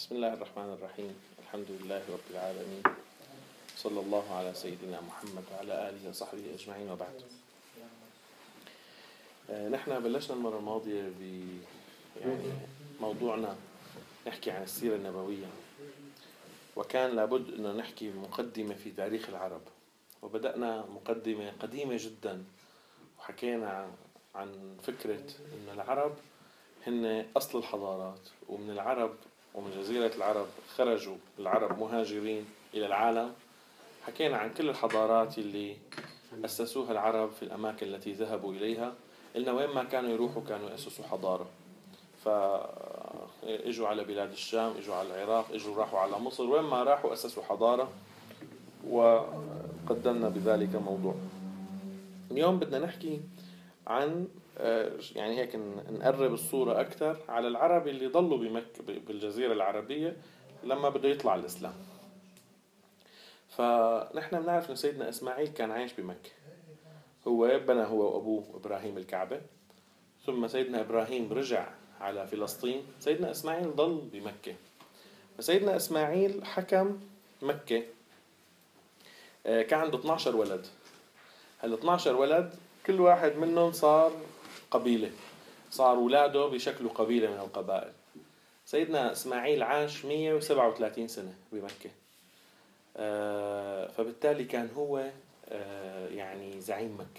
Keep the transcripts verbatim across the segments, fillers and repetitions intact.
بسم الله الرحمن الرحيم. الحمد لله رب العالمين، صلى الله على سيدنا محمد وعلى آله وصحبه أجمعين، وبعد. نحن بلشنا المرة الماضية ب يعني موضوعنا نحكي عن السيرة النبوية، وكان لابد أنه نحكي مقدمة في تاريخ العرب، وبدأنا مقدمة قديمة جدا، وحكينا عن فكرة أن العرب هن أصل الحضارات، ومن العرب ومن جزيرة العرب خرجوا العرب مهاجرين إلى العالم. حكينا عن كل الحضارات اللي أسسوها العرب في الأماكن التي ذهبوا إليها، إلنا وين ما كانوا يروحوا كانوا يأسسوا حضارة. فإجوا على بلاد الشام، إجوا على العراق، إجوا راحوا على مصر، وين ما راحوا أسسوا حضارة، وقدمنا بذلك موضوع. اليوم بدنا نحكي عن يعني هيك نقرب الصورة أكثر على العرب اللي ضلوا بمكة بالجزيرة العربية لما بده يطلع الإسلام. فنحن بنعرف أن سيدنا إسماعيل كان عايش بمكة، هو بنى هو وأبوه إبراهيم الكعبة، ثم سيدنا إبراهيم رجع على فلسطين، سيدنا إسماعيل ضل بمكة. فسيدنا إسماعيل حكم مكة، كان عنده اثني عشر ولد. هال اثني عشر ولد كل واحد منهم صار قبيلة، صار ولاده بشكل قبيلة من القبائل. سيدنا إسماعيل عاش مئة وسبعة وثلاثين سنة بمكة، فبالتالي كان هو يعني زعيم مكة،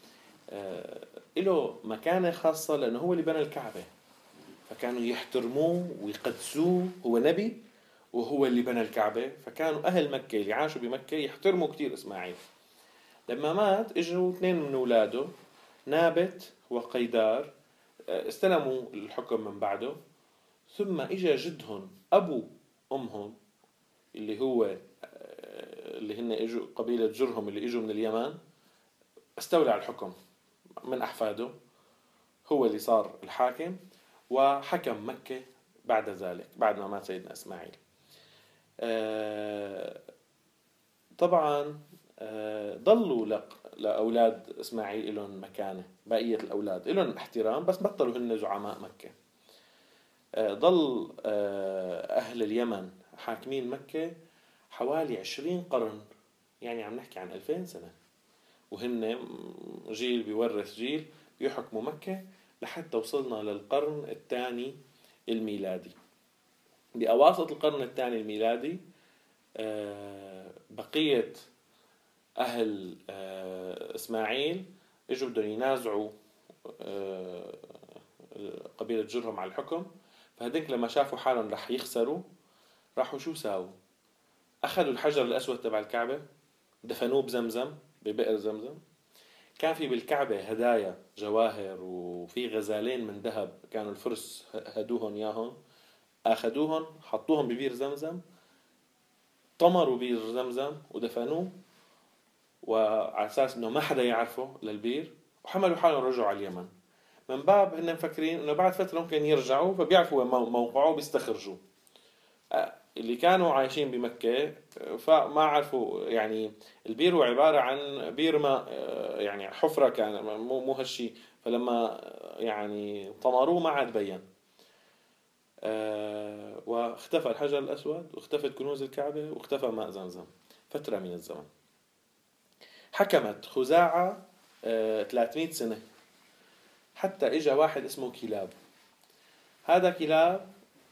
له مكانة خاصة لأنه هو اللي بنى الكعبة، فكانوا يحترموه ويقدسوه، هو نبي وهو اللي بنى الكعبة، فكانوا أهل مكة اللي عاشوا بمكة يحترموا كتير إسماعيل. لما مات اجوا اثنين من اولاده، نابت وقيدار، استلموا الحكم من بعده. ثم اجى جدهم ابو امهم اللي هو اللي هن اجوا قبيله جرهم اللي اجوا من اليمن، استولى على الحكم من احفاده، هو اللي صار الحاكم وحكم مكه بعد ذلك، بعد ما مات سيدنا اسماعيل. طبعا ضلوا لأولاد إسماعيل لهم مكانة، بقية الأولاد لهم احترام، بس بطلوا هن زعماء مكة. ضل أهل اليمن حاكمين مكة حوالي عشرين قرن، يعني عم نحكي عن ألفين سنة، وهن جيل بيورث جيل بيحكموا مكة لحتى وصلنا للقرن الثاني الميلادي. بأواسط القرن الثاني الميلادي بقية أهل إسماعيل إجوا بدهم ينازعوا قبيلة جرهم على الحكم، فهديك لما شافوا حالهم رح يخسروا راحوا شو ساووا؟ أخذوا الحجر الأسود تبع الكعبة، دفنوه بزمزم، ببئر زمزم. كان في بالكعبة هدايا جواهر، وفي غزالين من ذهب كانوا الفرس هدوهن ياهم، أخذوهن حطوهم ببئر زمزم، طمروا بئر زمزم ودفنوه، وعلى أساس إنه ما حدا يعرفه للبير، وحملوا حالهم رجعوا على اليمن. من باب هن مفكرين إنه بعد فترة ممكن يرجعوا، فبيعرفوا موقعه بيستخرجوا. اللي كانوا عايشين بمكة فما عرفوا، يعني البير هو عبارة عن بير ما، يعني حفرة كان، مو مو هالشي. فلما يعني طمروه ما عاد بين، واختفى الحجر الأسود، واختفت كنوز الكعبة، واختفى ماء زمزم فترة من الزمن. حكمت خزاعة ثلاثمئة سنة، حتى إجا واحد اسمه كلاب. هذا كلاب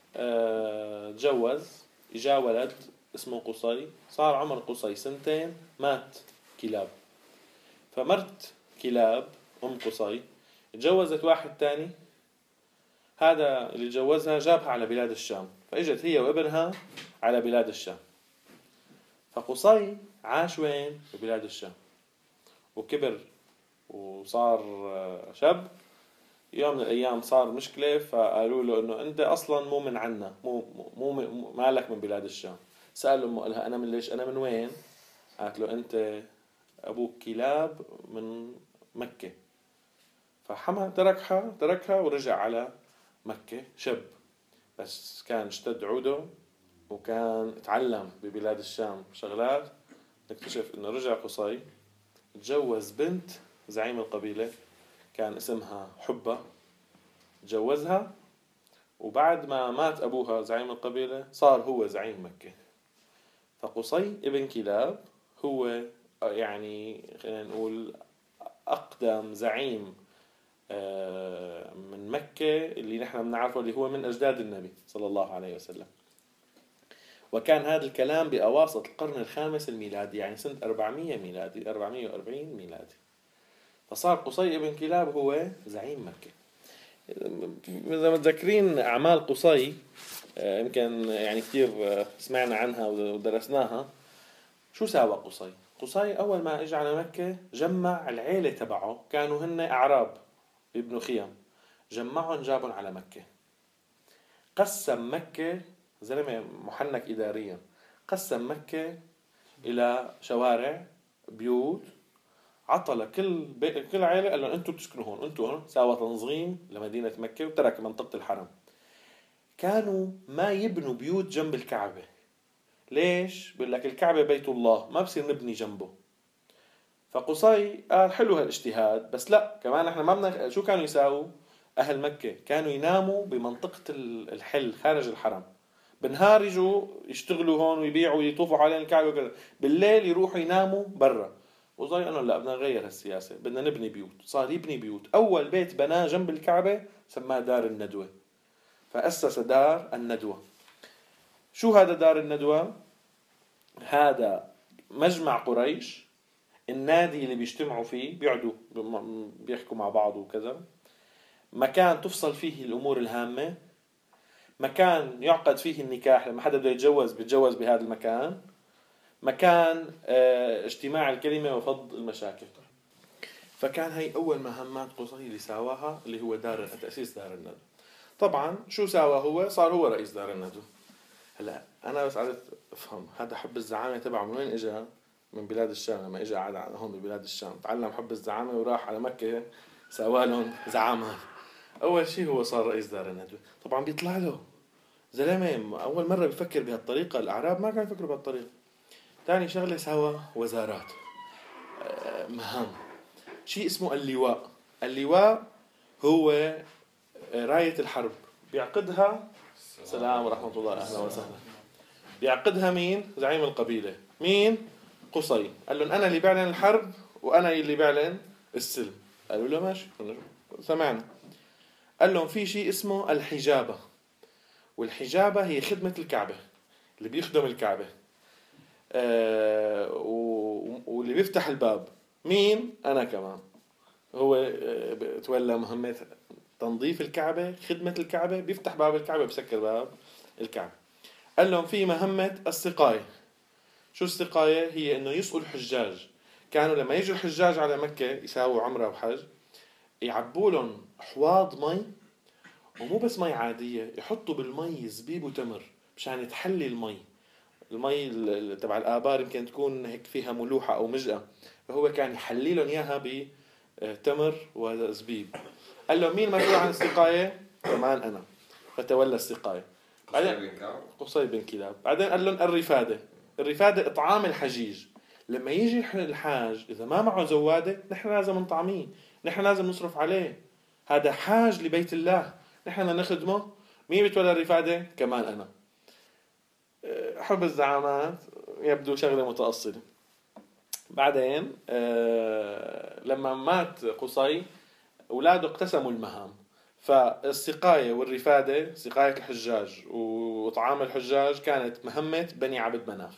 تجوز، إجا ولد اسمه قصي، صار عمر قصي سنتين، مات كلاب. فمرت كلاب أم قصي تجوزت واحد تاني، هذا اللي جوزها جابها على بلاد الشام، فإجت هي وابنها على بلاد الشام. فقصي عاش وين؟ ببلاد الشام، وكبر وصار شاب. يوم من الأيام صار مشكلة، فقالوا له إنه أنت أصلاً مو من عنا، مو مو مو مالك من بلاد الشام. سأل أمه، قالها أنا من ليش؟ أنا من وين؟ قالت له أنت أبوك كلاب من مكة. فحمى تركها تركها ورجع على مكة شاب، بس كان اشتد عوده وكان اتعلم ببلاد الشام شغلات. نكتشف إنه رجع قصي، تجوز بنت زعيم القبيلة كان اسمها حبة، تجوزها وبعد ما مات أبوها زعيم القبيلة صار هو زعيم مكة. فقصي ابن كلاب هو يعني خلينا نقول أقدم زعيم من مكة اللي نحن بنعرفه، اللي هو من أجداد النبي صلى الله عليه وسلم. وكان هذا الكلام بأواسط القرن الخامس الميلادي، يعني سنة أربعمية ميلادي، أربعمية وأربعين ميلادي. فصار قصي ابن كلاب هو زعيم مكة. إذا متذكرين أعمال قصي يمكن يعني كثير سمعنا عنها ودرسناها. شو ساوى قصي؟ قصي أول ما إجى على مكة جمع العيلة تبعه، كانوا هن أعراب ابن خيام، جمعهم جابهم على مكة. قسم مكة، زلمة محنك إداريا، قسم مكة إلى شوارع بيوت، عطى كل بي... كل عائلة قال لهم أنتم بتسكنوا هون، أنتم هون، ساوى تنظيم لمدينة مكة وترك منطقة الحرم. كانوا ما يبنوا بيوت جنب الكعبة. ليش؟ بيقول لك الكعبة بيت الله، ما بصير نبني جنبه. فقصي قال حلو هالاجتهاد، بس لا كمان احنا ما بدنا. شو كانوا يساووا أهل مكة؟ كانوا يناموا بمنطقة الحل خارج الحرم. بالنهار يجوا يشتغلوا هون ويبيعوا ويطوفوا حوالين الكعبة وكذا، بالليل يروحوا يناموا برا. وزي أنه لا بدنا نغير هالسياسة، بدنا نبني بيوت. صار يبني بيوت. أول بيت بناه جنب الكعبة سماه دار الندوة، فأسس دار الندوة. شو هذا دار الندوة؟ هذا مجمع قريش، النادي اللي بيجتمعوا فيه، بيقعدوا بيحكوا مع بعض وكذا، مكان تفصل فيه الأمور الهامة، مكان يعقد فيه النكاح، لما حدا بده يتجوز بيتجوز بهذا المكان، مكان اجتماع الكلمة وفض المشاكل. فكان هي أول مهمات قصي اللي ساواها، اللي هو دار تأسيس دار الندوة. طبعا شو ساوى هو؟ صار هو رئيس دار الندوة. هلا أنا بس عرفت أفهم هذا حب الزعامة تبعه من وين إجا؟ من بلاد الشام. لما إجا قعد هون ببلاد الشام تعلم حب الزعامة وراح على مكة سوالهم زعامة. أول شيء هو صار رئيس دار الندوة. طبعا بيطلع له زلمة أول مرة بيفكر بهالطريقة، الأعراب ما كانوا يفكروا بهالطريقة. ثاني شغلة سوى وزارات، مهام، شيء اسمه اللواء. اللواء هو راية الحرب، بيعقدها السلام ورحمة الله أهلا وسهلا. بيعقدها مين؟ زعيم القبيلة. مين؟ قصي. قال لهم أنا اللي بعلن الحرب وأنا اللي بعلن السلم. قالوا له ماشي، سمعنا. قال لهم في شيء اسمه الحجابة، والحجابة هي خدمة الكعبة، اللي بيخدم الكعبة آه واللي بيفتح الباب. مين؟ أنا كمان. هو تولى مهمة تنظيف الكعبة، خدمة الكعبة، بيفتح باب الكعبة، بيسكر باب الكعبة. قال لهم في مهمة السقاية. شو السقاية؟ هي إنه يسقوا الحجاج. كانوا لما يجوا الحجاج على مكة يساووا عمرة وحج، يعبوا لهم حواض مي، ومو بس مي عادية، يحطوا بالمي زبيب وتمر مشان تحلي المي. المي تبع الآبار يمكن تكون هيك فيها ملوحة أو مجأة، فهو كان يحلي لهم إياها بتمر وزبيب. قال له مين مسؤول عن السقاية؟ كمان أنا. فتولى السقاية. بعدين قصي بن كلاب. بعدين قال لهم الرفادة. الرفادة إطعام الحجيج. لما يجي الحاج إذا ما معه زوادة نحن لازم نطعميه، نحن لازم نصرف عليه، هذا حاج لبيت الله، نحن نخدمه. مين بتولى الرفادة؟ كمان أنا. حب الزعامات يبدو شغلة متأصلة. بعدين لما مات قصي أولاده اقتسموا المهام. فالسقاية والرفادة، سقاية الحجاج وطعام الحجاج، كانت مهمة بني عبد مناف.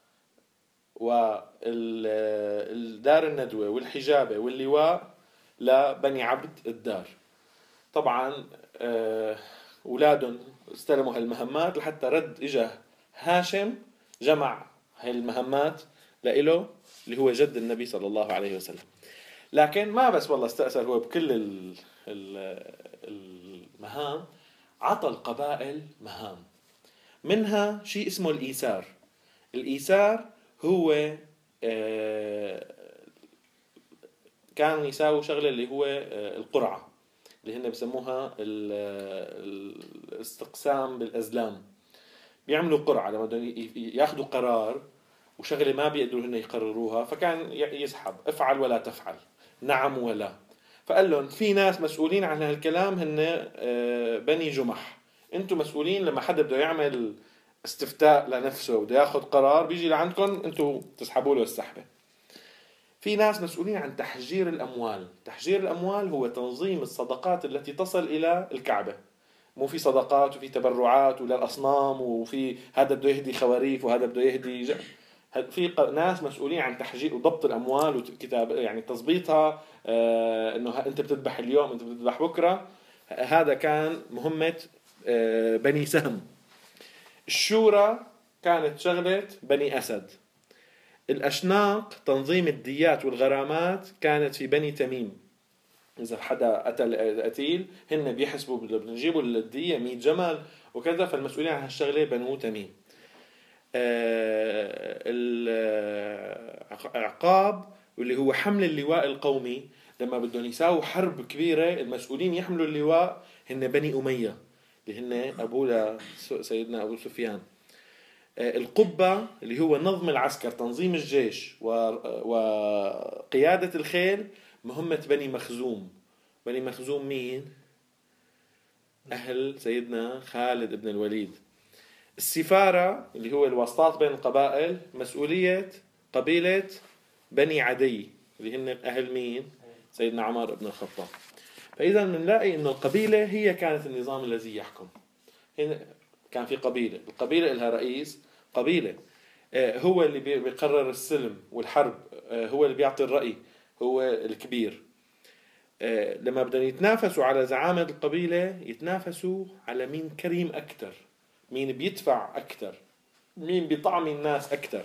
والدار الندوة والحجابة واللواء لبني عبد الدار. طبعا أولادهم استلموا هالمهمات لحتى رد إجا هاشم جمع هالمهمات لإله، اللي هو جد النبي صلى الله عليه وسلم. لكن ما بس والله استأثر هو بكل المهام، عطى القبائل مهام، منها شيء اسمه الإيسار. الإيسار هو كان يساوي شغلة اللي هو القرعة، اللي هن بسموها الاستقسام بالأزلام. بيعملوا قرعة لما ياخدوا قرار وشغلة ما بيقدروا هن يقرروها، فكان يسحب افعل ولا تفعل، نعم ولا. فقال لهم في ناس مسؤولين عن هالكلام هن بني جمح، انتم مسؤولين لما حدا بده يعمل استفتاء لنفسه بده ياخذ قرار بيجي لعندكم انتم تسحبوا له السحبة. في ناس مسؤولين عن تحجير الأموال. تحجير الأموال هو تنظيم الصدقات التي تصل إلى الكعبة. مو في صدقات وفي تبرعات ولا الأصنام وفي هذا بده يهدي خواريف وهذا بده يهدي ج... في ناس مسؤولين عن تحجير وضبط الأموال وكتاب يعني تضبيطها. آه إنه أنت بتذبح اليوم أنت بتذبح بكرة. هذا كان مهمة آه بني سهم. الشورى كانت شغلة بني أسد. الأشناق تنظيم الديات والغرامات كانت في بني تميم. إذا حدا قتل قتيل هن بيحسبوا بنجيبوا الدية مية جمل وكذا، فالمسؤولين عن هالشغلة بنو تميم. آه العقاب واللي هو حمل اللواء القومي، لما بدهم يساووا حرب كبيرة المسؤولين يحملوا اللواء هن بني أمية اللي هن أبو سيدنا أبو سفيان. القبة اللي هو نظم العسكر تنظيم الجيش وقيادة الخيل مهمة بني مخزوم. بني مخزوم مين؟ أهل سيدنا خالد بن الوليد. السفارة اللي هو الواسطات بين القبائل مسؤولية قبيلة بني عدي اللي هن أهل مين؟ سيدنا عمر بن الخطاب. فإذا بنلاقي إنه القبيلة هي كانت النظام الذي يحكم. كان في قبيلة، القبيلة لها رئيس قبيلة هو اللي بيقرر السلم والحرب، هو اللي بيعطي الرأي، هو الكبير. لما بدهم يتنافسوا على زعامة القبيلة يتنافسوا على مين كريم أكتر، مين بيدفع أكتر، مين بيطعمي الناس أكتر،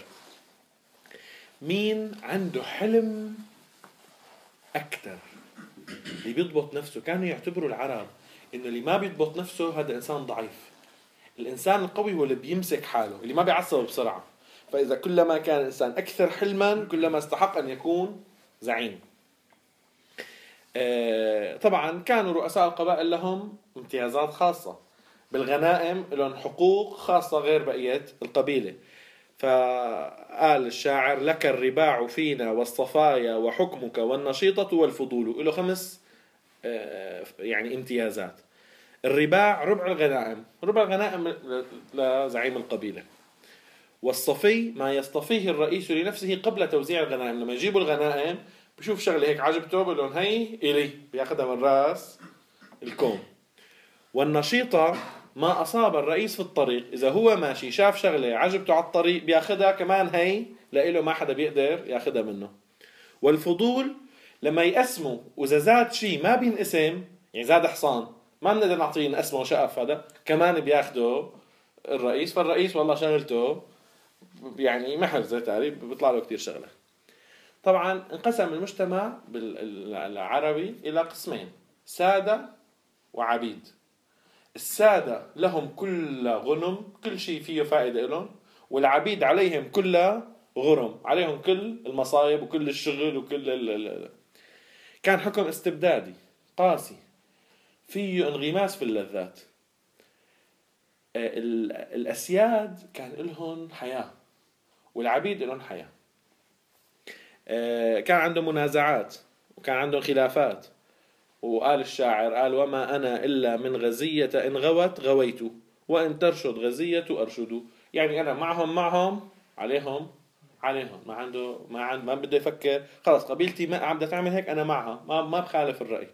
مين عنده حلم أكتر، اللي بيضبط نفسه. كانوا يعتبروا العرب إنه اللي ما بيضبط نفسه هذا إنسان ضعيف. الإنسان القوي هو اللي بيمسك حاله، اللي ما بيعصب بسرعة. فإذا كلما كان الإنسان أكثر حلما كلما استحق أن يكون زعيم. آه طبعا كانوا رؤساء القبائل لهم امتيازات خاصة بالغنائم، لهم حقوق خاصة غير بقية القبيلة. فقال الشاعر: لك الرباع فينا والصفايا وحكمك والنشيطة والفضول. له خمس آه يعني امتيازات. الرباع ربع الغنائم، ربع الغنائم لزعيم القبيلة. والصفي ما يصطفيه الرئيس لنفسه قبل توزيع الغنائم. لما يجيبوا الغنائم بشوف شغله هيك عجبته بقولون هي إلي، بياخدها من راس الكوم. والنشيطة ما أصاب الرئيس في الطريق، إذا هو ماشي شاف شغله عجبته على الطريق بياخدها كمان هي لإله، ما حدا بيقدر ياخدها منه. والفضول لما يقسموا وإذا زاد شيء ما بينقسم، يعني زاد حصان ما بنقدر نعطيه نقسمه شقف، هذا كمان بياخده الرئيس. فالرئيس والله شغلته يعني محل زي تعريف بيطلع له كتير شغله. طبعا انقسم المجتمع العربي إلى قسمين: سادة وعبيد. السادة لهم كل غنم، كل شيء فيه فائدة لهم، والعبيد عليهم كل غرم، عليهم كل المصايب وكل الشغل وكل ال ال كان حكم استبدادي قاسي فيه انغماس في اللذات. الأسياد كان لهم حياة والعبيد لهم حياة. كان عندهم منازعات وكان عندهم خلافات. وقال الشاعر قال: وما أنا إلا من غزية إن غوت غويت وإن ترشد غزية أرشد. يعني أنا معهم معهم عليهم عليهم، ما عنده ما عند ما بده يفكر خلاص قبيلتي ما عم تعمل هيك أنا معها، ما ما بخالف الرأي.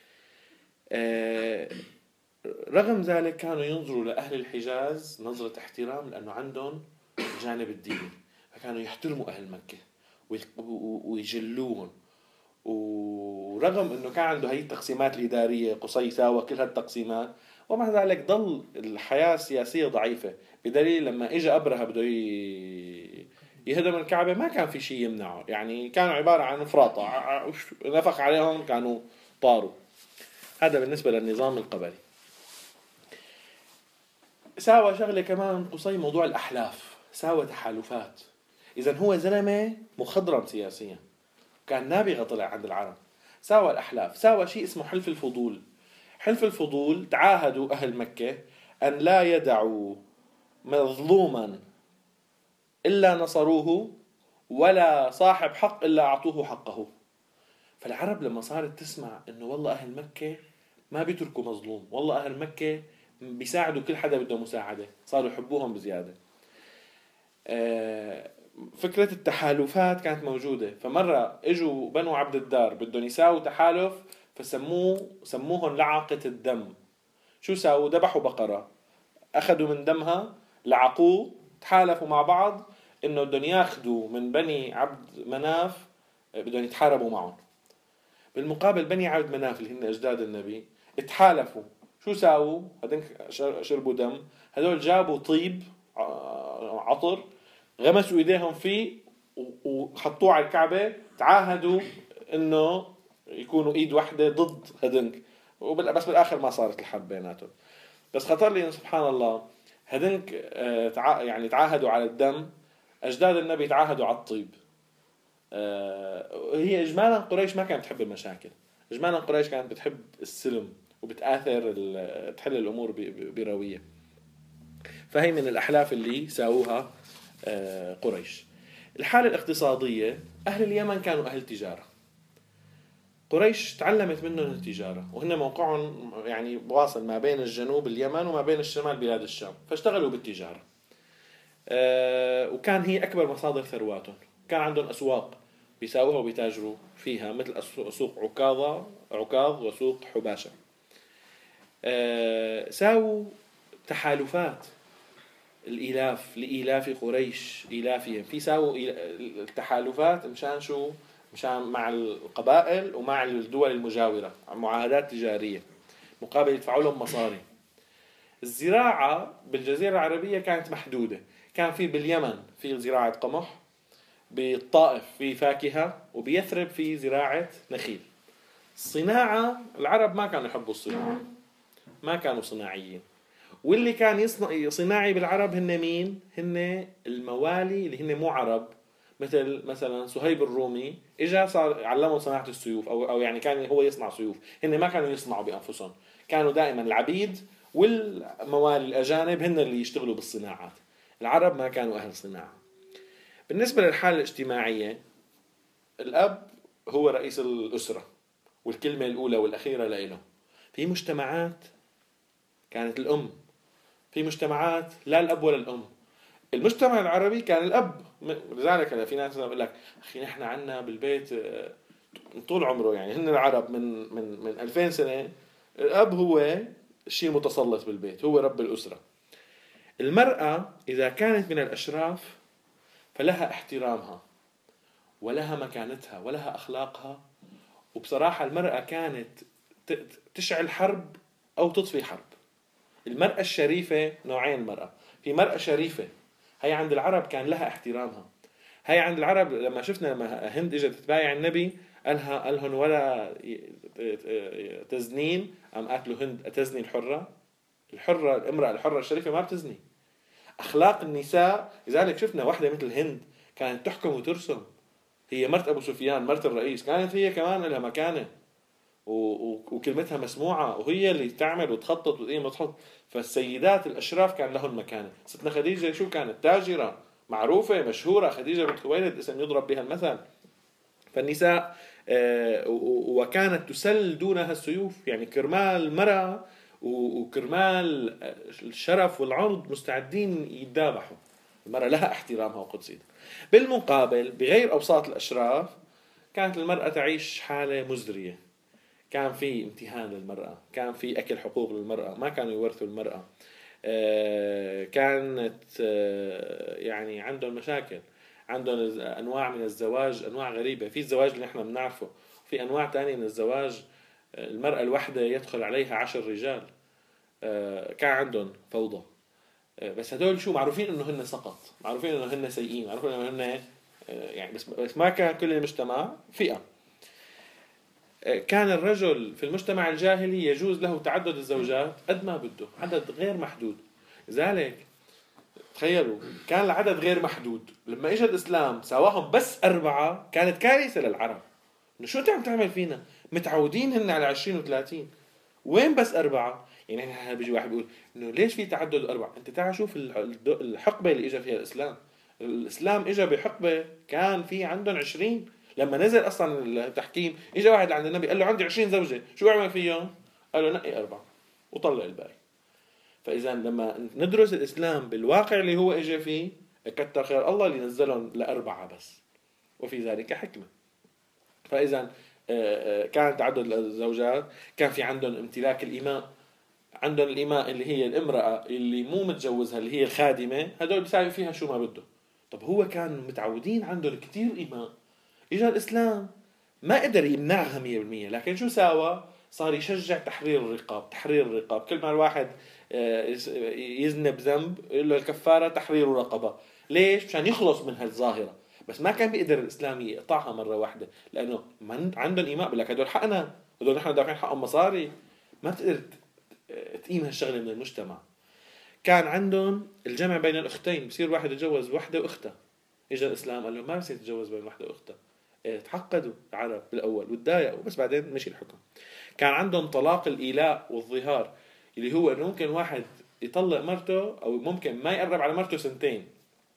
أه رغم ذلك كانوا ينظروا لأهل الحجاز نظرة احترام لأنه عندهم الجانب الديني، فكانوا يحترموا أهل مكة ويجلوهم. ورغم أنه كان عنده هاي التقسيمات الإدارية قصيصة وكل هالتقسيمات، ومع ذلك ضل الحياة السياسية ضعيفة. بدليل لما إجا أبرهة بده يهدم الكعبة ما كان في شيء يمنعه، يعني كانوا عبارة عن فراطة نفخ عليهم كانوا طاروا. هذا بالنسبة للنظام القبلي. ساوى شغلة كمان قصي، موضوع الأحلاف، ساوى تحالفات. إذا هو زلمة مخضرم سياسيا، كان نابغة طلع عند العرب. ساوى الأحلاف، ساوى شيء اسمه حلف الفضول. حلف الفضول تعاهدوا أهل مكة أن لا يدعوا مظلوما إلا نصروه ولا صاحب حق إلا أعطوه حقه. فالعرب لما صارت تسمع إنه والله أهل مكة ما بيتركوا مظلوم، والله أهل مكة بيساعدوا كل حدا بده مساعدة، صاروا يحبوهم بزيادة. فكرة التحالفات كانت موجودة. فمرة اجوا بنو عبد الدار بدهم يساووا تحالف، فسموه سموهم لعقة الدم. شو ساووا؟ ذبحوا بقرة، أخذوا من دمها، لعقوه، تحالفوا مع بعض إنه بدهم ياخذوا من بني عبد مناف، بدهم يتحاربوا معهم. بالمقابل بني عبد مناف اللي هن أجداد النبي اتحالفوا. شو ساووا؟ هذول شربوا دم، هذول جابوا طيب عطر، غمسوا ايديهم فيه وحطوه على الكعبة، تعاهدوا انه يكونوا ايد واحدة ضد هدنك. بس بالاخر ما صارت الحرب بيناتهم. بس خطر لي سبحان الله هدنك يعني تعاهدوا على الدم، اجداد النبي تعاهدوا على الطيب. هي اجمالا قريش ما كانت تحب المشاكل، اجمالا قريش كانت بتحب السلم وبتآثر تحل الامور بروية. فهي من الاحلاف اللي ساووها قريش. الحالة الاقتصادية، أهل اليمن كانوا أهل تجارة، قريش تعلمت منهم التجارة، وهن موقعهم يعني واصل ما بين الجنوب اليمن وما بين الشمال بلاد الشام، فاشتغلوا بالتجارة. أه وكان هي أكبر مصادر ثرواتهم. كان عندهم أسواق بيساووها وبيتاجروا فيها، مثل سوق عكاظة عكاظ وسوق حباشة. أه ساووا تحالفات الإيلاف لإيلاف قريش إيلافهم، في ساووا التحالفات مشان شو؟ مشان مع القبائل ومع الدول المجاورة، معاهدات تجارية مقابل يدفعوا لهم مصاري. الزراعة بالجزيرة العربية كانت محدودة، كان في باليمن في زراعة قمح، بالطائف في فاكهة، وبيثرب في زراعة نخيل. الصناعة العرب ما كانوا يحبوا الصناعة، ما كانوا صناعيين. واللي كان يصنع صناعي بالعرب هن مين؟ هن الموالي اللي هن مو عرب، مثل مثلا صهيب الرومي اجا صار علموا صناعة السيوف، او او يعني كان هو يصنع سيوف. هن ما كانوا يصنعوا بانفسهم، كانوا دائما العبيد والموالي الاجانب هن اللي يشتغلوا بالصناعات. العرب ما كانوا اهل صناعة. بالنسبة للحالة الاجتماعية، الاب هو رئيس الاسرة والكلمة الاولى والاخيرة له. في مجتمعات كانت الام، في مجتمعات لا الأب ولا الأم. المجتمع العربي كان الأب، لذلك في ناس يقول لك أخي نحن عنا بالبيت طول عمره، يعني هن العرب من من من ألفين سنة الأب هو الشيء المتسلط بالبيت، هو رب الأسرة. المرأة إذا كانت من الأشراف فلها احترامها ولها مكانتها ولها أخلاقها. وبصراحة المرأة كانت تشعل حرب أو تطفي حرب. المرأة الشريفة نوعين المرأة، في مرأة شريفة هي عند العرب كان لها احترامها. هي عند العرب لما شفنا لما هند اجت تتبايع النبي قالها قالهن ولا تزنين، أم قالوا هند أتزني الحرة؟ الحرة الامرأة الحرة الشريفة ما بتزني. أخلاق النساء، لذلك شفنا واحدة مثل هند كانت تحكم وترسم، هي مرت أبو سفيان مرت الرئيس، كانت هي كمان لها مكانة وكلمتها مسموعة، وهي اللي تعمل وتخطط وتقيم وتحط. فالسيدات الأشراف كان لهم مكانة. ستنا خديجة شو كانت؟ تاجرة معروفة مشهورة، خديجة بنت خويلد اسم يضرب بها المثل. فالنساء وكانت تسل دونها السيوف، يعني كرمال المرأة وكرمال الشرف والعرض مستعدين يتذابحوا. المرأة لها احترامها وقدسيتها. بالمقابل بغير أوساط الأشراف كانت المرأة تعيش حالة مزرية، كان في امتهان للمرأة، كان في أكل حقوق للمرأة، ما كانوا يورثوا المرأة. كانت يعني عندهم مشاكل، عندهم أنواع من الزواج، أنواع غريبة. في الزواج اللي احنا بنعرفه، في أنواع تانية من الزواج المرأة الواحدة يدخل عليها عشر رجال. كان عندهم فوضى. بس هدول شو معروفين إنه هن سقط، معروفين إنه هن سيئين، معروفين إنه هن يعني بس ما كان كل المجتمع فئة. كان الرجل في المجتمع الجاهلي يجوز له تعدد الزوجات قد ما بده، عدد غير محدود. لذلك تخيلوا كان العدد غير محدود، لما اجى الإسلام سواهم بس أربعة كانت كارثة للعرب. إنه شو أنت عم تعمل فينا؟ متعودين هن على عشرين وثلاثين، وين بس أربعة؟ يعني هنا بيجي واحد بيقول إنه ليش في تعدد أربعة؟ أنت تعال شوف الحقبة اللي اجى فيها الإسلام. الإسلام اجى بحقبة كان في عندهم عشرين. لما نزل أصلا التحكيم إجا واحد عند النبي قال له عندي عشرين زوجة، شو أعمل فيهم؟ قال له نقي أربعة وطلع الباقي. فإذا لما ندرس الإسلام بالواقع اللي هو إجا فيه، كتر خير الله اللي نزلهم لأربعة بس، وفي ذلك حكمة. فإذا كان تعدد الزوجات، كان في عندهم امتلاك الإماء، عندهم الإماء اللي هي الامرأة اللي مو متجوزها اللي هي الخادمة، هدول بيساوي فيها شو ما بده. طب هو كان متعودين عندهم كتير إماء، إجا الإسلام ما قدر يمنعها مية بالمية، لكن شو ساوى؟ صار يشجع تحرير الرقاب. تحرير الرقاب، كل ما الواحد يذنب ذنب يقول له الكفارة تحرير رقبة. ليش؟ مشان يخلص من هالظاهرة. بس ما كان بيقدر الإسلام يقطعها مرة واحدة، لأنه من عندهم إيماء بقول لك هدول حقنا، هدول نحن دافعين حقهم مصاري، ما بتقدر تقيم هالشغلة من المجتمع. كان عندهم الجمع بين الأختين، بصير واحد يتجوز وحدة وأختها. إجا الإسلام قال له ما بصير تتجوز بين وحدة وأختها. تعقدوا العرب بالأول وتضايقوا، بس بعدين مشي الحكم. كان عندهم طلاق الإيلاء والظهار، اللي هو إنه ممكن واحد يطلق مرته أو ممكن ما يقرب على مرته سنتين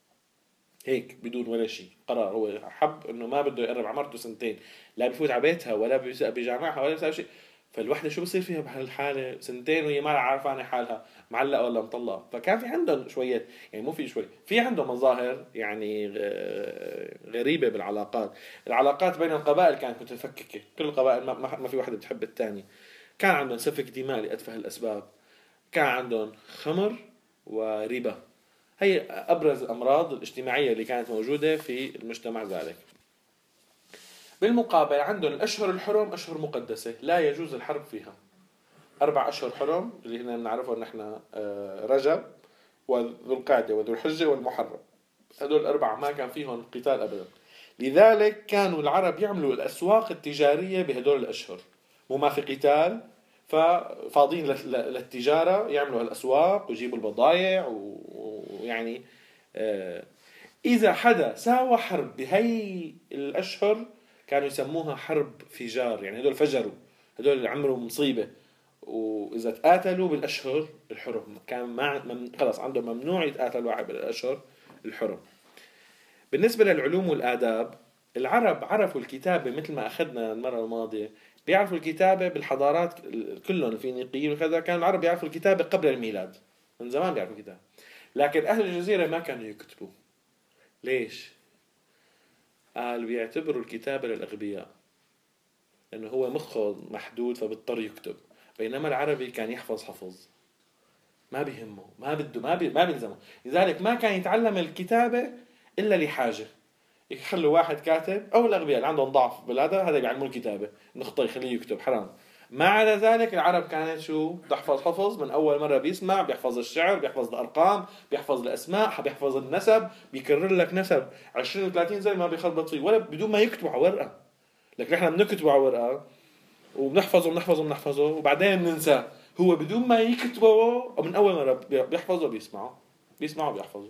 هيك بدون ولا شيء قرار. هو حب إنه ما بده يقرب على مرته سنتين، لا بيفوت على بيتها ولا بيجامعها ولا بيسوي شيء. فالوحدة شو بصير فيها بهالحالة سنتين وهي ما عارفة حالها معلقة ولا مطلقة؟ فكان في عندهم شوية، يعني مو في شوي، في عندهم مظاهر يعني غريبة بالعلاقات. العلاقات بين القبائل كانت متفككة، كل القبائل ما في واحدة بتحب الثاني. كان عندهم سفك دماء لأتفه الأسباب. كان عندهم خمر وربا، هي أبرز الأمراض الاجتماعية اللي كانت موجودة في المجتمع ذلك. بالمقابل عندهم الأشهر الحرم أشهر مقدسة لا يجوز الحرب فيها. أربع أشهر حرم اللي هنا بنعرفه نحن رجب وذو القعدة وذو الحجة والمحرم، هذول الأربعة ما كان فيهم قتال أبدا. لذلك كانوا العرب يعملوا الأسواق التجارية بهدول الأشهر، مو ما في قتال ففاضين للتجارة، يعملوا الأسواق ويجيبوا البضائع. ويعني إذا حدا ساوى حرب بهي الأشهر كانوا يسموها حرب فجار، يعني هدول فجروا، هدول اللي عملوا مصيبة. وإذا تقاتلوا بالأشهر الحرم كان مع خلاص عندهم ممنوع يتقاتلوا واحد بالأشهر الحرم. بالنسبة للعلوم والآداب، العرب عرفوا الكتابة مثل ما أخذنا المرة الماضية، بيعرفوا الكتابة بالحضارات كلهم الفينيقيين وكذا. كان العرب يعرفوا الكتابة قبل الميلاد، من زمان بيعرفوا الكتابة، لكن أهل الجزيرة ما كانوا يكتبوا. ليش؟ قال بيعتبروا الكتابة للأغبياء، لأنه هو مخه محدود فبيضطر يكتب. بينما العربي كان يحفظ حفظ، ما بيهمه، ما بده، ما بي ما بيلزمه. لذلك ما كان يتعلم الكتابة إلا لحاجة، يخلوا واحد كاتب، أو الأغبياء اللي عندهم ضعف بالهذا هذا بيعلموا الكتابة، نخطة يخليه يكتب حرام. ما عدا ذلك العرب كانت شو تحفظ حفظ، من أول مرة بيسمع بيحفظ الشعر، بيحفظ الأرقام، بيحفظ الأسماء، بيحفظ النسب، بيكرر لك نسب عشرين وثلاثين زي ما بيخربط فيه ولا بدون ما يكتبوا على ورقة. لكن احنا بنكتبه على ورقة وبنحفظه بنحفظه بنحفظه وبعدين بننساه. هو بدون ما يكتبه من أول مرة بيحفظه بيسمعه بيسمعه بيحفظه.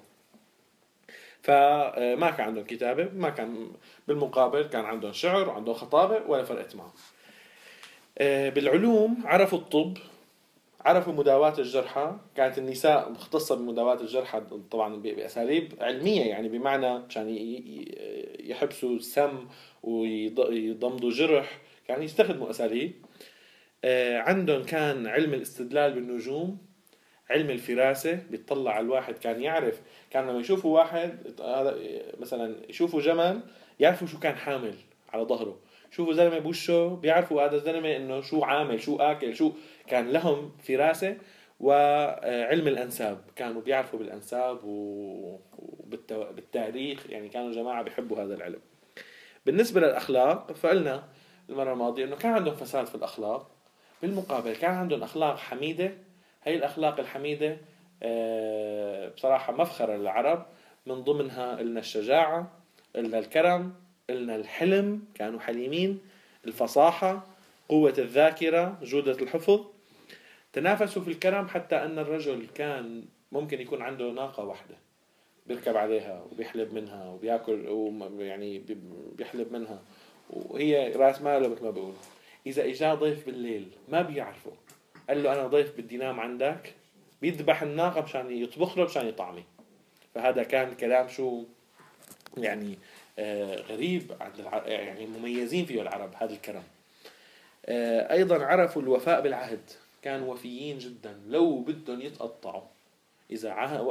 فما كان عندهم كتابة، ما كان بالمقابل كان عندهم شعر وعندهم خطابة ولا فرقت معهم. بالعلوم عرفوا الطب، عرفوا مداواة الجرحى. كانت النساء مختصة بمداواة الجرحى طبعا بأساليب علمية، يعني بمعنى عشان يحبسوا السم ويضمدوا جرح كانوا يستخدموا أساليب. عندهم كان علم الاستدلال بالنجوم، علم الفراسة، بيطلع على الواحد كان يعرف، كان لما يشوفوا واحد مثلا يشوفوا جمل يعرفوا شو كان حامل على ظهره، شوفوا زلمة بوشه بيعرفوا هذا الزلمة انه شو عامل شو اكل شو. كان لهم فراسة. وعلم الانساب كانوا بيعرفوا بالانساب وبالتاريخ، يعني كانوا جماعة بيحبوا هذا العلم. بالنسبة للأخلاق فقلنا المرة الماضية انه كان عندهم فساد في الأخلاق، بالمقابل كان عندهم أخلاق حميدة. هاي الأخلاق الحميدة بصراحة مفخرة للعرب، من ضمنها قلنا الشجاعة، قلنا الكرم، قلنا الحلم، كانوا حليمين، الفصاحة، قوة الذاكرة، جودة الحفظ. تنافسوا في الكرم حتى أن الرجل كان ممكن يكون عنده ناقة واحدة بيركب عليها وبيحلب منها وبيأكل، يعني بيحلب منها وهي رأس ماله مثل ما بيقول. إذا إجا ضيف بالليل ما بيعرفه، قال له أنا ضيف بدي نام عندك، بيذبح الناقة مشان يطبخ له مشان يطعمي. فهذا كان كلام شو يعني آه غريب عند العرب، يعني مميزين فيه العرب هذا الكلام. آه أيضا عرفوا الوفاء بالعهد، كانوا وفيين جدا، لو بدهم يتقطعوا إذا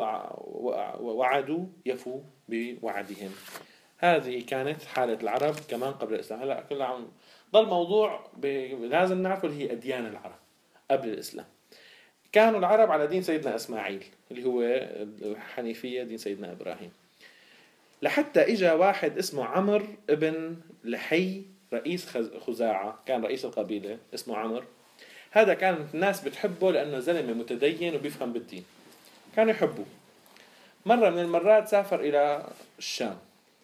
وعدوا يفوا بوعدهم. هذه كانت حالة العرب كمان قبل الإسلام. هلا كل عام ضل موضوع ب... لازم نعرفه اللي هي أديان العرب قبل الإسلام. كانوا العرب على دين سيدنا إسماعيل اللي هو الحنيفية، دين سيدنا إبراهيم، لحتى إجا واحد اسمه عمرو ابن لحي رئيس خزاعة، كان رئيس القبيلة اسمه عمرو. هذا كان الناس بتحبه لأنه زلمة متدين وبيفهم بالدين، كانوا يحبوه. مرة من المرات سافر إلى الشام،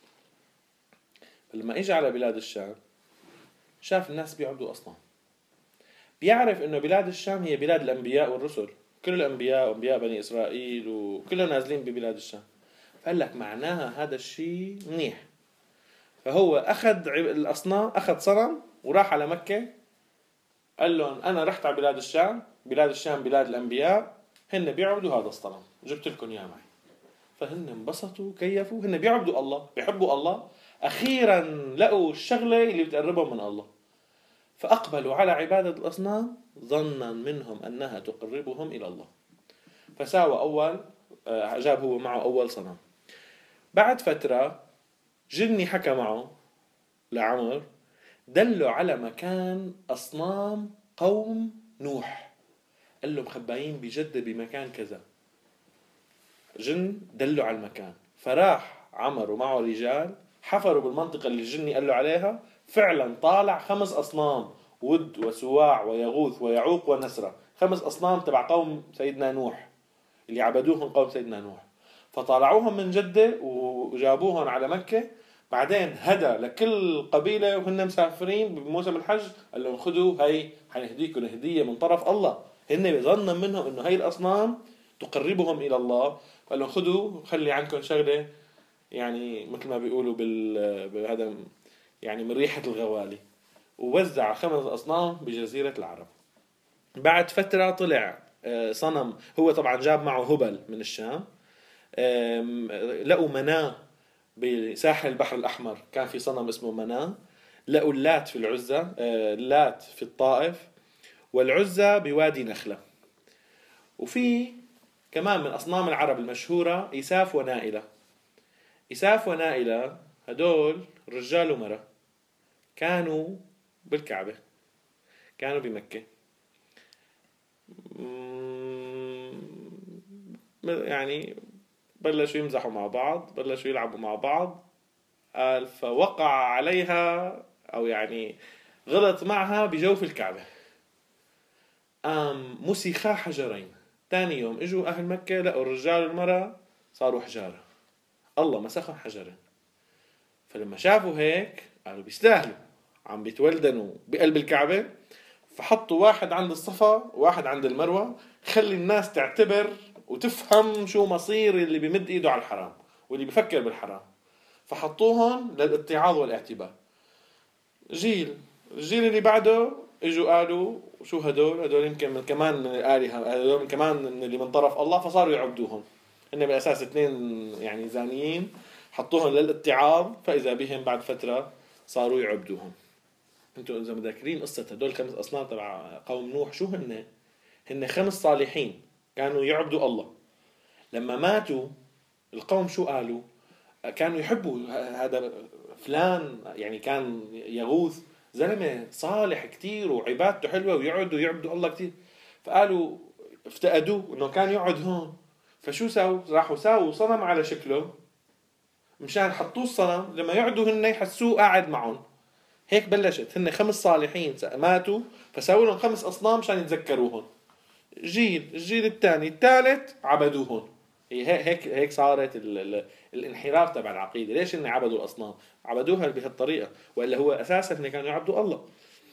لما إجا على بلاد الشام شاف الناس بيعبدوا أصنام. بيعرف إنه بلاد الشام هي بلاد الأنبياء والرسل، كل الأنبياء وأنبياء بني إسرائيل وكلهم نازلين ببلاد الشام. فقال لك معناها هذا الشيء منيح. فهو أخذ الأصنام، أخذ صنم وراح على مكة، قال لهم أنا رحت على بلاد الشام، بلاد الشام بلاد الأنبياء، هن بيعبدوا هذا الصنم، جبت لكم إياه معي. فهن انبسطوا كيفوا، هن بيعبدوا الله، بيحبوا الله، أخيرا لقوا الشغلة اللي بتقربهم من الله، فأقبلوا على عبادة الأصنام ظنا منهم أنها تقربهم إلى الله. فساوى أول، جاب هو معه أول صنم. بعد فترة جني حكى معه لعمر، دله على مكان أصنام قوم نوح، قال له مخبايين بجدة بمكان كذا. جن دله على المكان، فراح عمر ومعه رجال حفروا بالمنطقة اللي الجني قال له عليها. فعلا طالع خمس أصنام، ود وسواع ويغوث ويعوق ونسرة، خمس أصنام تبع قوم سيدنا نوح اللي عبدوهم قوم سيدنا نوح. فطالعوهم من جدة وجابوهم على مكة. بعدين هدى لكل قبيلة وهن مسافرين بموسم الحج، قال لهم خذوا هاي حنهديكم هدية من طرف الله. هن بظن منهم انه هاي الأصنام تقربهم إلى الله، قال لهم خذوا خلي عنكم شغلة، يعني مثل ما بيقولوا بهذا يعني من ريحة الغوالي. ووزع خمس أصنام بجزيرة العرب. بعد فترة طلع صنم، هو طبعا جاب معه هبل من الشام. لقوا مناه بساحل البحر الأحمر، كان في صنم اسمه مناه. لقوا اللات في العزة، اللات في الطائف، والعزة بوادي نخلة. وفي كمان من أصنام العرب المشهورة إساف ونائلة. إساف ونائلة هدول رجال ومرأة، كانوا بالكعبة، كانوا بمكة، يعني بلشوا يمزحوا مع بعض، بلشوا يلعبوا مع بعض. قال فوقع عليها أو يعني غلط معها بجوف الكعبة، قام مسخا حجرين. تاني يوم اجوا أهل مكة لقوا الرجال والمرأة صاروا حجارة، الله مسخهم حجرين. فلما شافوا هيك قالوا بيستاهلوا، عم بيتولدنوا بقلب الكعبة. فحطوا واحد عند الصفا وواحد عند المروة، خلي الناس تعتبر وتفهم شو مصير اللي بيمد ايده على الحرام واللي بيفكر بالحرام. فحطوهم للاتعاظ والاعتبار. جيل الجيل اللي بعده اجوا قالوا شو هدول، هدول يمكن من كمان من الآلهة، هدول من كمان من اللي من طرف الله، فصاروا يعبدوهم. هن بالأساس اثنين يعني زانيين، حطوهم للاتعاظ، فإذا بهم بعد فترة صاروا يعبدوهم. انتوا إذا مذاكرين قصة هدول الخمس أصنام تبع قوم نوح، شو هن؟ هن خمس صالحين كانوا يعبدوا الله. لما ماتوا القوم شو قالوا؟ كانوا يحبوا هذا فلان، يعني كان يغوث زلمة صالح كتير وعبادته حلوة ويقعدوا يعبدوا الله كتير. فقالوا افتقدوه انه كان يقعد هون. فشو ساووا؟ راحوا ساووا صنم على شكله مشان حطوه الصنم لما يقعدوا هن يحسوه قاعد معهم. هيك بلشت، هن خمس صالحين ماتوا فساووا لهم خمس أصنام مشان يتذكروهم. جيل الجيل الثاني الثالث عبدوهم. هيك هيك هيك صارت ال ال الانحراف تبع العقيدة. ليش إن عبدوا الأصنام؟ عبدوها بهالطريقة، وإلا هو أساسا إن كانوا يعبدوا الله.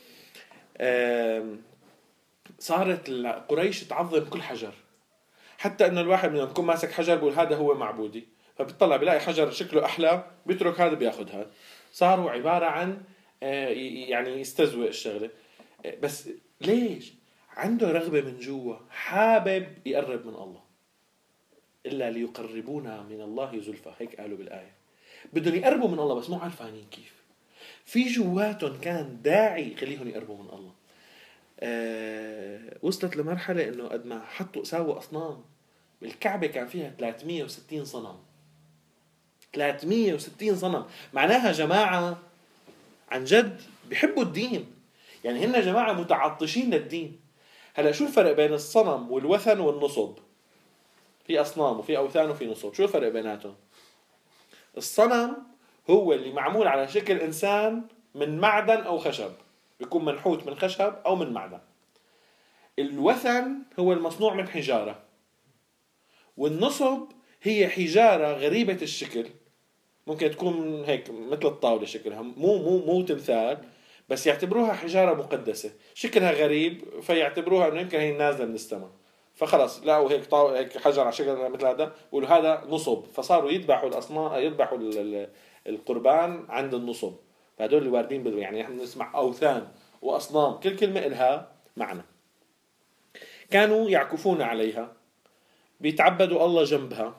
صارت قريش تعظم كل حجر، حتى إنه الواحد منهم يكون ماسك حجر بيقول هذا هو معبودي، فبيطلع بيلاقي حجر شكله أحلى بيترك هذا بياخذ هذا. صاروا عبارة عن يعني يستزوئ الشغلة. بس ليش؟ عنده رغبة من جوا، حابب يقرب من الله. إلا ليقربونا من الله زلفى، هيك قالوا بالآية. بدهم يقربوا من الله بس مو عارفين كيف. في جواتهم كان داعي يخليهم يقربوا من الله. آه وصلت لمرحلة إنه قد ما حطوا ساووا أصنام، الكعبة كان فيها ثلاثمية وستين صنم. ثلاثمية وستين صنم، معناها جماعة عن جد بيحبوا الدين، يعني هن جماعة متعطشين للدين. هلا شو الفرق بين الصنم والوثن والنصب؟ في أصنام وفي أوثان وفي نصب، شو الفرق بيناتهم؟ الصنم هو اللي معمول على شكل إنسان من معدن أو خشب، بيكون منحوت من خشب أو من معدن. الوثن هو المصنوع من حجارة، والنصب هي حجارة غريبة الشكل، ممكن تكون هيك مثل الطاولة شكلها، مو مو مو تمثال، بس يعتبروها حجارة مقدسة، شكلها غريب فيعتبروها إنه يمكن هي نازلة من السماء، فخلص لقوا هيك طاو هيك حجر على شكل مثل هذا بيقولوا هذا نصب، فصاروا يذبحوا الأصنام، يذبحوا القربان عند النصب. فهدول اللي واردين بال يعني احنا نسمع أوثان وأصنام، كل كلمة إلها معنى. كانوا يعكفون عليها، بيتعبدوا الله جنبها.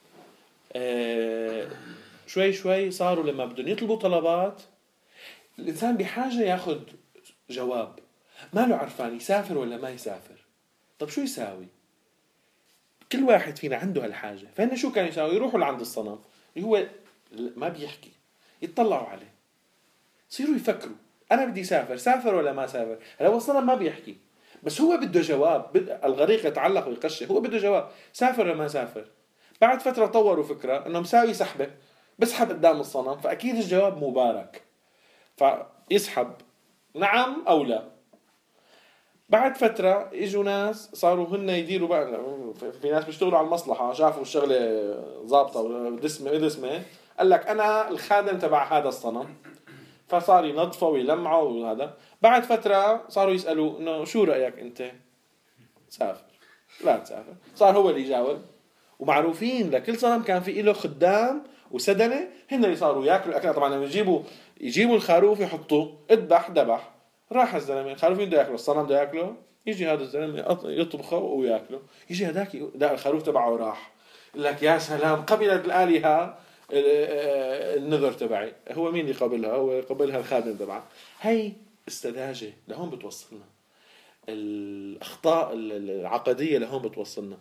آه شوي شوي صاروا لما بدهم يطلبوا طلبات، الإنسان بحاجة ياخد جواب، ما له عرفان يسافر ولا ما يسافر. طب شو يساوي؟ كل واحد فينا عنده هالحاجة، فهنا شو كان يساوي؟ يروحوا لعند الصنم اللي هو ما بيحكي، يتطلعوا عليه، صيروا يفكروا أنا بدي سافر، سافر ولا ما سافر. هلا هو الصنم ما بيحكي، بس هو بده جواب، بد... الغريق يتعلق ويقشر، هو بده جواب، سافر ولا ما سافر. بعد فترة طوروا فكرة إنه مساوي سحبة، بسحب قدام الصنم، فأكيد الجواب مبارك، فيسحب نعم أو لا. بعد فترة إجوا ناس صاروا هن يديروا بقى، في ناس بيشتغلوا على المصلحة، شافوا الشغلة ضابطة دسمة دسمة، قال لك أنا الخادم تبع هذا الصنم، فصار ينظفوا ويلمعوا وهذا. بعد فترة صاروا يسألوا إنه شو رأيك أنت؟ سافر لا تسافر، صار هو اللي يجاوب. ومعروفين لكل صنم كان في له خدام وسدنة، هن اللي صاروا ياكلوا الأكل. طبعا لما يجيبوا يجيبوا الخروف يحطوه، اذبح ذبح، راح الزلمة، الخروف بده ياكله، الصنم بده ياكله، يجي هذا الزلمة يطبخه وياكله، يجي هذاك ده الخروف تبعه راح، يقول لك يا سلام قبلت الآلهة النذر تبعي. هو مين اللي قبلها؟ هو قبلها الخادم تبعه. هي السذاجة لهون بتوصلنا، الأخطاء العقدية لهون بتوصلنا.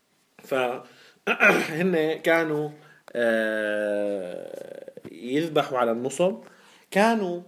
فهن كانوا يذبحوا على النصب، كانوا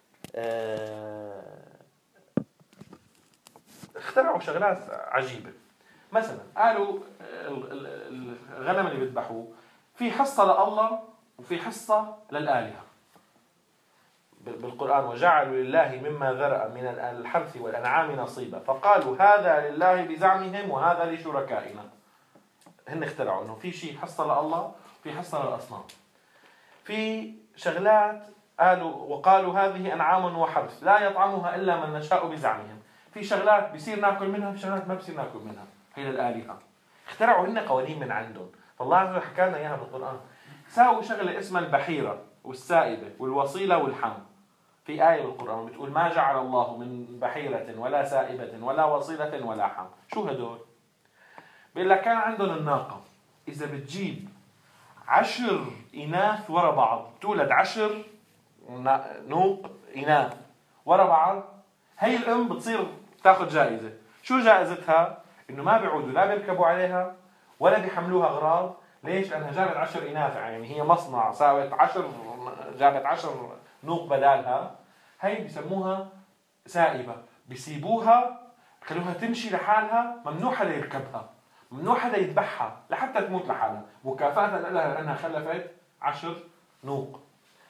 اخترعوا شغلات عجيبة. مثلا قالوا الغنم اللي بيذبحوه في حصة لله وفي حصة للآلهة بالقرآن، وجعلوا لله مما ذرأ من الحرث والأنعام نصيبا فقالوا هذا لله بزعمهم وهذا لشركائنا. هن اخترعوا انه في شيء حصة لله وفي حصة للأصنام. في شغلات قالوا وقالوا هذه أنعام وحرث لا يطعمها إلا من نشاء بزعمهم. في شغلات بيصير ناكل منها، في شغلات ما بيصير ناكل منها، هي للآلهة. اخترعوا هن قوانين من عندهم، فالله عز وجل حكى لنا اياها بالقرآن. ساووا شغلة اسمها البحيرة والسائبة والوصيلة والحم. في آية بالقرآن بتقول ما جعل الله من بحيرة ولا سائبة ولا وصيلة ولا حم. شو هدول؟ بيقول لك كان عندهم الناقة إذا بتجيب عشر إناث ورا بعض، تولد عشر نوق إناث ورا بعض، هي الأم بتصير تاخذ جائزة. شو جائزتها؟ إنه ما بيعودوا لا بيركبوا عليها ولا بيحملوها أغراض. ليش؟ لأنها جابت عشر إناث، يعني هي مصنع ساوت عشر، جابت عشر نوق بدالها. هي بيسموها سائبة، بيسيبوها خلوها تمشي لحالها، ممنوع حدا يركبها، ممنوع حدا يذبحها لحتى تموت لحالها، مكافأة لها لأنها خلفت عشر نوق.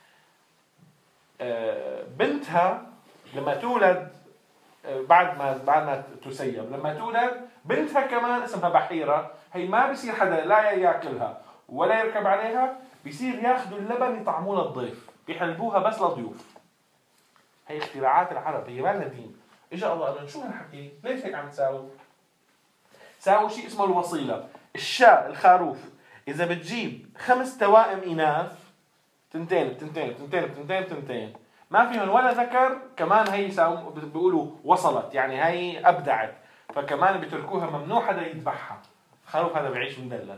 بنتها لما تولد، بعد ما بعد ما تسيب، لما تولد بنتها كمان اسمها بحيرة، هي ما بيصير حدا لا ياكلها ولا يركب عليها، بيصير ياخذوا اللبن يطعموه للضيف، بيحلبوها بس للضيوف. هي اختراعات العرب، هي ما لنا دين. اجى الله قال لهم شو هالحكي؟ ليش هيك عم تساووا؟ ساووا شيء اسمه الوصيلة. الشاة الخروف إذا بتجيب خمس توائم إناث، تنتين تنتين تنتين تنتين تنتين ما فيهم ولا ذكر، كمان هي بيقولوا وصلت، يعني هي أبدعت، فكمان بتركوها ممنوع حدا يذبحها. الخروف هذا بيعيش مدلل.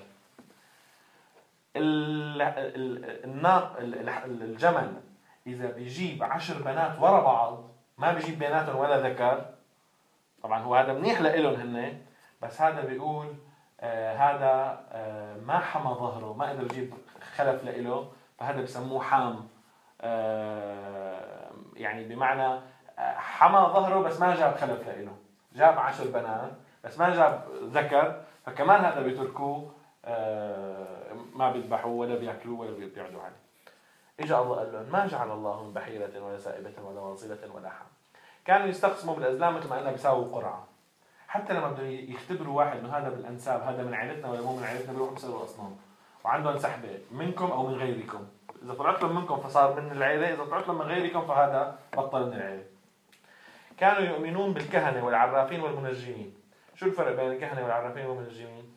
الناق الجمل إذا بيجيب عشر بنات ورا بعض، ما بيجيب بيناتهم ولا ذكر، طبعا هو هذا منيح لإلهم هن، بس هذا بيقول آه هذا آه ما حمى ظهره، ما قدر يجيب خلف لإله، فهذا بسموه حام. آه يعني بمعنى حمى ظهره بس ما جاب خلف لإله، جاب عشر بنات بس ما جاب ذكر، فكمان هذا بيتركوه آه ما بيذبحوه ولا بياكلوه ولا بيبعدوا عنه. إجا الله قال لهم ما جعل الله من بحيرة ولا سائبة ولا واصلة ولا حام. كانوا يستقسموا بالأزلام مثل ما قلنا بيساووا قرعة. حتى لما بدهم يختبروا واحد انه هذا بالانساب هذا من عائلتنا ولا مو من عائلتنا، بيروحوا بيسالوا الاصنام وعندهم سحبه منكم او من غيركم. اذا طلعت لهم منكم فصار من العائله، اذا طلعت لهم من غيركم فهذا بطل من العائله. كانوا يؤمنون بالكهنه والعرافين والمنجمين. شو الفرق بين الكهنه والعرافين والمنجمين؟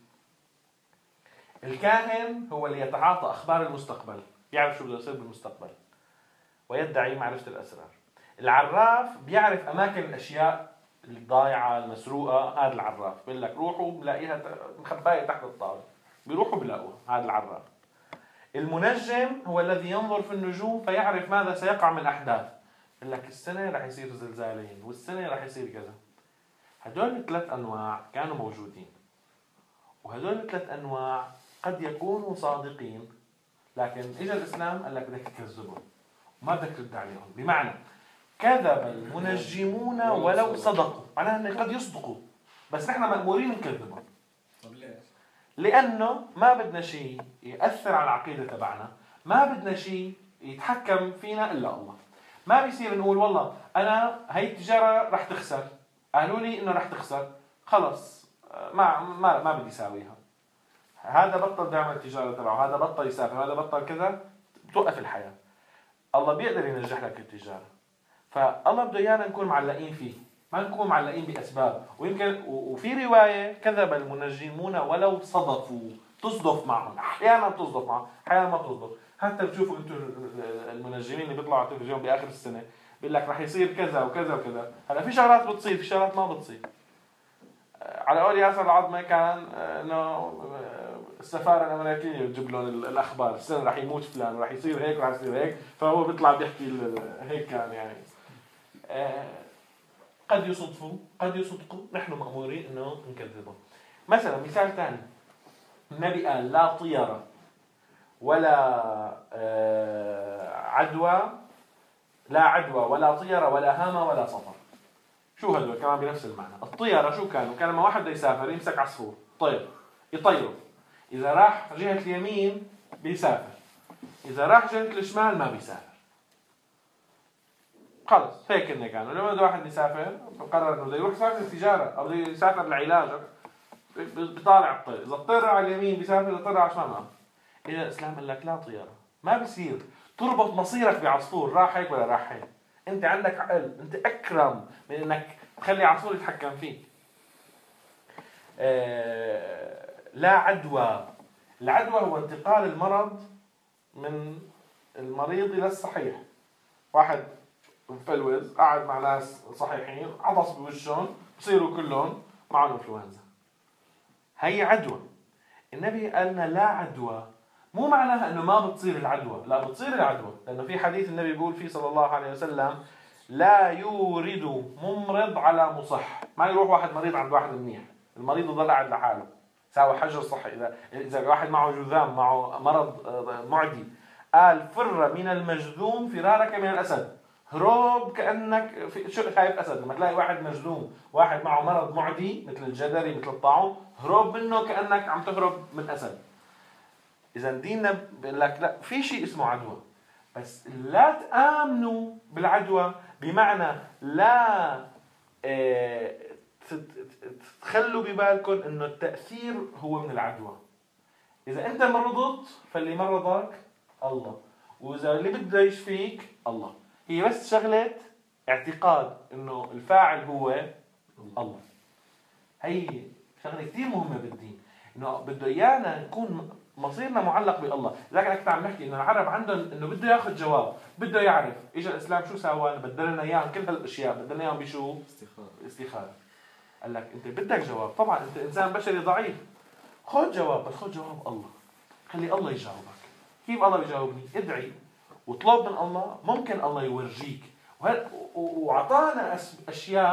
الكاهن هو اللي يتعاطى اخبار المستقبل، يعرف شو بده يصير بالمستقبل ويدعي معرفه الاسرار. العراف بيعرف اماكن الاشياء الضايعه المسروقه، هذا العراف بيقول لك روحوا بلاقيها مخبايه تحت الطاوله، بيروحوا بلاقوها، هذا العراف. المنجم هو الذي ينظر في النجوم فيعرف ماذا سيقع من احداث، بيقول لك السنه رح يصير زلزالين والسنه رح يصير كذا. هدول الثلاث انواع كانوا موجودين، وهدول الثلاث انواع قد يكونوا صادقين، لكن اجى الاسلام قال لك بدك تكذبهم وما بدك ترد عليهم. بمعنى كذب المنجمون ولو صدقوا، معناها انه قد يصدقوا بس نحن مأمورين نكذبهم. طب ليش؟ لانه ما بدنا شيء يأثر على العقيده تبعنا، ما بدنا شيء يتحكم فينا الا الله. ما بيصير نقول والله انا هي التجاره رح تخسر، قالوا لي انه رح تخسر، خلص ما ما ما بدي اساويها. هذا بطل يعمل التجاره تبعه، هذا بطل يسافر، هذا بطل كذا، بتوقف الحياه. الله بيقدر ينجح لك التجاره، فالله بده ايانا نكون معلقين فيه، ما نكون معلقين باسباب. ويمكن وفي روايه كذب المنجمون ولو صدفوا، تصدف معهم، احيانا تصدف معهم احيانا ما تصدف. حتى بتشوفوا انتم المنجمين اللي بيطلعوا على التلفزيون باخر السنه بيقول لك رح يصير كذا وكذا وكذا. هلا في شغلات بتصير، في شغلات ما بتصير. على قول ياسر العظمه كان انه السفاره الامريكيه بتجيب لهم الاخبار، السنه رح يموت فلان ورح يصير هيك ورح يصير هيك، فهو بيطلع بيحكي هيك كان يعني. قد يصدفوا قد يصدقوا، نحن مأمورين انه نكذبهم. مثلا مثال ثاني، النبي قال لا طيرة ولا عدوى، لا عدوى ولا طيرة ولا هامة ولا صفر. شو هذول كمان بنفس المعنى. الطيرة شو كانوا؟ كان لما واحد بده يسافر يمسك عصفور طير يطيره، إذا راح جهة اليمين بيسافر، إذا راح جهة الشمال ما بيسافر. خلص هيك إنه كانوا لما بده واحد يسافر قرر إنه بده يروح يسافر التجارة أو بده يسافر للعلاج بيطالع الطير، إذا الطير على اليمين بيسافر، إذا الطير على الشمال ما. إذا الإسلام قال لك لا طيرة، ما بيصير تربط مصيرك بعصفور راح هيك ولا راح هيك. أنت عندك عقل، أنت أكرم من إنك تخلي عصفور يتحكم فيك. آه لا عدوى، العدوى هو انتقال المرض من المريض إلى الصحيح. واحد مفلوز قاعد مع ناس صحيحين عطس بوشهم بصيروا كلهم معهم انفلونزا، هي عدوى. النبي قالنا لا عدوى، مو معناها انه ما بتصير العدوى، لا بتصير العدوى، لانه في حديث النبي بيقول فيه صلى الله عليه وسلم لا يورد ممرض على مصح. ما يروح واحد مريض عند واحد منيح، المريض يضل قاعد لحاله، ساوى حجر صحي. اذا اذا واحد معه جذام معه مرض معدي، قال فر من المجذوم فرارك من الاسد. هروب كانك في شو خايف اسد. لما تلاقي واحد مجذوم، واحد معه مرض معدي مثل الجدري مثل الطاعون، هروب منه كانك عم تهرب من اسد. اذا ديننا بيقول لك لا، في شيء اسمه عدوى، بس لا تآمنوا بالعدوى، بمعنى لا اه تخلوا ببالكم انه التأثير هو من العدوى. اذا انت مرضت فاللي مرضك الله، واذا اللي بده يشفيك الله. هي بس شغلة اعتقاد انه الفاعل هو الله. هي شغلة كثير مهمة بالدين، انه بده ايانا نكون مصيرنا معلق بالله. لذلك انا كنت عم نحكي انه العرب عندهم انه بده ياخذ جواب، بده يعرف. اجى الاسلام شو سوى؟ بدلنا اياهم كل هالاشياء، بدلنا اياهم بشو؟ استخاره. استخاره. قال لك انت بدك جواب، طبعا انت انسان بشري ضعيف، خذ جواب، بس خذ جواب الله، خلي الله يجاوبك. كيف الله بيجاوبني؟ ادعي واطلب من الله، ممكن الله يورجيك. وعطانا اشياء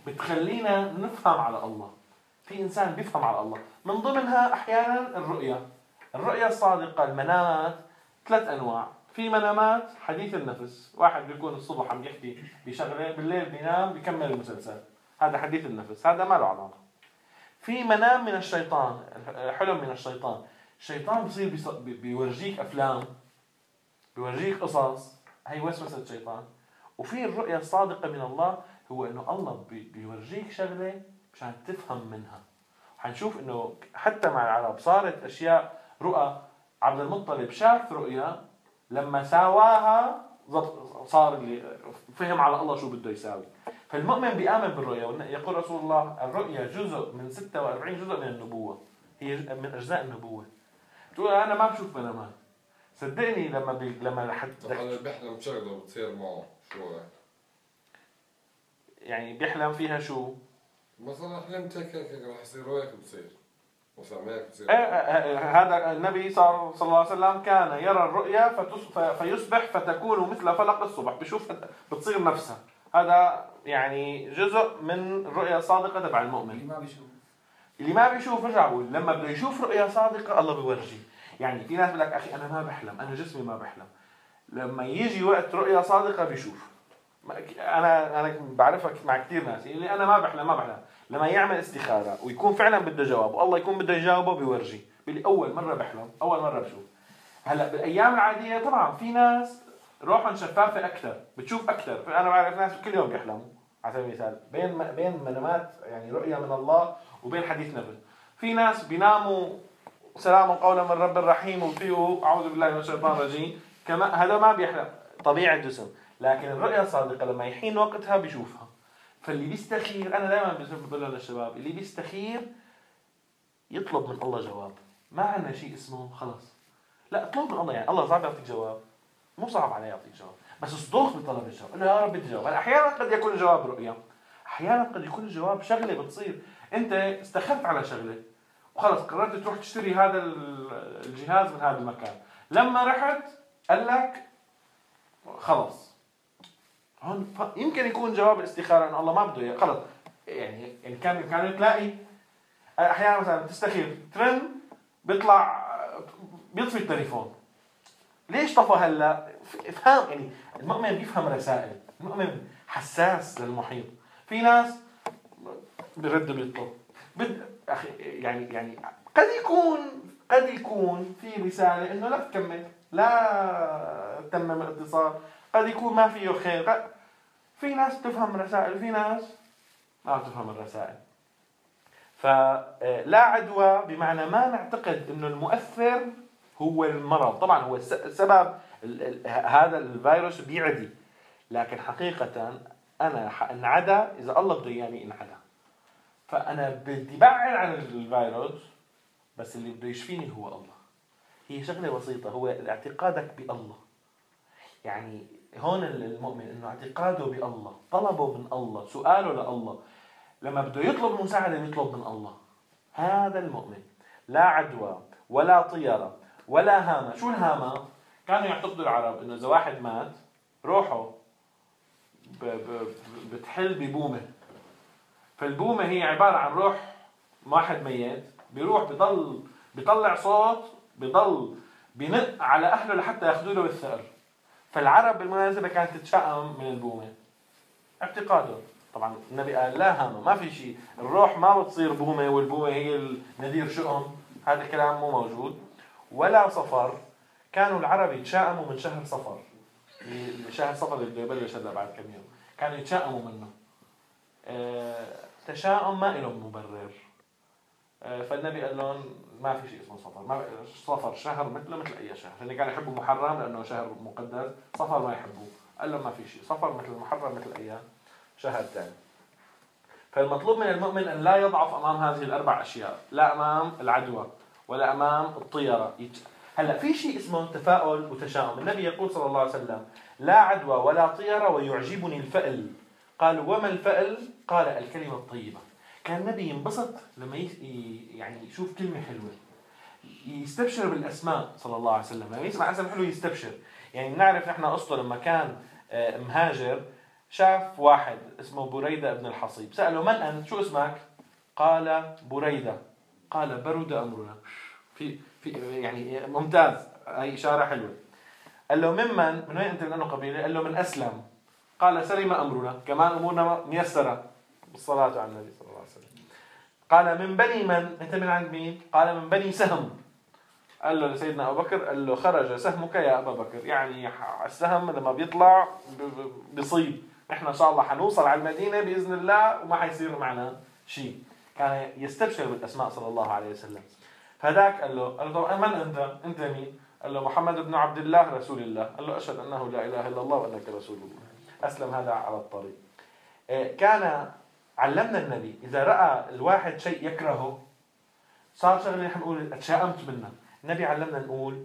بتخلينا نفهم على الله. في إنسان بيفهم على الله، من ضمنها أحيانا الرؤية. الرؤية الصادقة، المنامات ثلاث أنواع. في منامات حديث النفس، واحد بيكون الصبح عم يحكي بشغله، بالليل بينام بيكمل المسلسل، هذا حديث النفس، هذا ما له علاقة. في منام من الشيطان، حلم من الشيطان، الشيطان بصير بيورجيك أفلام، بيورجيك قصص، هي وسوسة الشيطان. وفي الرؤية الصادقة من الله، هو إنه الله بيورجيك شغلة مشان تفهم منها. حنشوف إنه حتى مع العرب صارت أشياء رؤى. عبد المطلب شاف رؤيا، لما ساواها صار اللي فهم على الله شو بده يساوي. فالمؤمن بيآمن بالرؤيا. يقول رسول الله الرؤيا جزء من ستة وأربعين جزء من النبوة، هي من أجزاء النبوة. تقول أنا ما بشوف منامات، صدقني لما بي... لما حد طبعا بيحلم شغله بتصير معه شو يعني بيحلم فيها شو؟ مثلا حلمت هيك هيك راح يصير وهيك بتصير مثلا هيك بتصير. هذا النبي صلى الله عليه وسلم كان يرى الرؤيا فتص... فيصبح فتكون مثل فلق الصبح، بشوف بتصير نفسها. هذا يعني جزء من الرؤيا الصادقة تبع المؤمن. اللي ما بيشوف اللي ما بيشوف رجع بقول لما بده يشوف رؤيا صادقة الله بيورجي. يعني في ناس بيقول لك أخي أنا ما بحلم، أنا جسمي ما بحلم. لما يجي وقت رؤيا صادقة بيشوف. أنا أنا بعرفك مع كثير ناس اللي أنا ما بحلم ما بحلم، لما يعمل استخارة ويكون فعلا بده جواب والله يكون بده يجاوبه بيورجي، بيقول أول مرة بحلم، أول مرة بشوف. هلا بالأيام العادية طبعا في ناس روحهم شفافة أكثر، بتشوف أكثر. أنا بعرف ناس كل يوم بيحلموا على سبيل المثال، بين بين منامات يعني رؤيا من الله وبين حديث نبي. في ناس بيناموا سلام قولا من رب الرحيم وفيه أعوذ بالله من الشيطان الرجيم، كما هذا ما بيحلم طبيعة الجسم. لكن الرؤيا الصادقة لما يحين وقتها بيشوفها. فاللي بيستخير، أنا دائما بقول للشباب اللي بيستخير يطلب من الله جواب. ما عندنا شيء اسمه خلاص لا، اطلب من الله. يعني الله صعب يعطيك جواب، مو صعب عليه يعطيك جواب، بس اصدق بطلب الجواب. قل له يا رب بدي جواب. أحيانا قد يكون الجواب رؤيا، أحيانا قد يكون الجواب شغلة بتصير. أنت استخرت على شغلة وخلص قررت تروح تشتري هذا الجهاز من هذا المكان، لما رحت قال لك خلاص. هون يمكن يكون جواب الاستخارة أن الله ما بده خلص. يعني إن كان كان تلاقي أحيانا مثلا تستخير ترن بيطلع بيطفي التليفون. ليش طفى هلا؟ افهم. يعني المؤمن بيفهم رسائل، المؤمن حساس للمحيط. في ناس برد بيطلب بد أخي يعني يعني قد يكون قد يكون في رسالة إنه لا تكمل، لا تمم الاتصال، قد يكون ما فيه خير. قد... في ناس تفهم رسائل، في ناس ما تفهم الرسائل. فلا عدوى بمعنى ما نعتقد إنه المؤثر هو المرض. طبعا هو السبب هذا الفيروس بيعدي، لكن حقيقة أنا انعدى إذا الله بده يعني انعدى. فأنا بدي بعد عن الفيروس، بس اللي بده يشفيني هو الله. هي شغلة بسيطة، هو اعتقادك بالله. يعني هون المؤمن إنه اعتقاده بالله، طلبه من الله، سؤاله لله، لما بده يطلب مساعدة يطلب من الله. هذا المؤمن. لا عدوى ولا طيرة ولا هامة. شو الهامة؟ كانوا يعتقدوا العرب إنه إذا واحد مات روحه ب ب بتحل ببومة. فالبومة هي عبارة عن روح واحد ميت، بيروح بيضل بيطلع صوت، بيضل بينق على أهله لحتى ياخذوا له الثأر. فالعرب بالمناسبة كانت تتشائم من البومة، اعتقاده. طبعا النبي قال لا هامة، ما في شيء، الروح ما بتصير بومة والبومة هي النذير شؤم، هذا الكلام مو موجود. ولا صفر، كانوا العرب يتشائموا من شهر صفر. شهر صفر اللي بده يبلش هلا بعد كم يوم كانوا يتشائموا منه. أه... تشاؤم ما له مبرر. أه... فالنبي قال لهم ما في شيء اسمه صفر. ما صفر شهر مثله مثل اي شهر. اللي كانوا يحبوا محرم لانه شهر مقدس، صفر ما يحبوه. قال لهم ما في شيء، صفر مثل محرم مثل اي شهر ثاني. فالمطلوب من المؤمن ان لا يضعف امام هذه الاربع اشياء، لا امام العدوى ولا امام الطيره. هلا في شيء اسمه تفاؤل وتشاؤم. النبي يقول صلى الله عليه وسلم لا عدوى ولا طيره ويعجبني الفأل. قالوا وما الفأل؟ قال الكلمه الطيبه. كان النبي ينبسط لما يعني يشوف كلمه حلوه، يستبشر بالاسماء صلى الله عليه وسلم. لما يسمع اسم حلو يستبشر. يعني بنعرف نحن قصته لما كان مهاجر شاف واحد اسمه بريدة ابن الحصيب، سأله من أنت؟ شو اسمك؟ قال بريدة. قال برد أمرنا. في في يعني ممتاز، هاي إشارة حلوة. قال له ممن؟ من وين أنت؟ من أنه قبيلة؟ قال له من أسلم. قال سلم أمرنا، كمان أمورنا ميسرة بالصلاة على النبي صلى الله عليه وسلم. قال من بني من؟ أنت من عند مين؟ قال من بني سهم. قال له لسيدنا أبو بكر، قال له خرج سهمك يا أبا بكر، يعني السهم لما بيطلع بيصيب، إحنا إن شاء الله حنوصل على المدينة بإذن الله وما حيصير معنا شيء. كان يستبشر بالأسماء صلى الله عليه وسلم. فذاك قال له قال له طبعا من أنت؟ أنت مين؟ قال له محمد بن عبد الله رسول الله. قال له أشهد أنه لا إله إلا الله وأنك رسول الله. أسلم هذا على الطريق. كان علمنا النبي إذا رأى الواحد شيء يكرهه، صار شغله نحن نقول اتشائمت منه، النبي علمنا نقول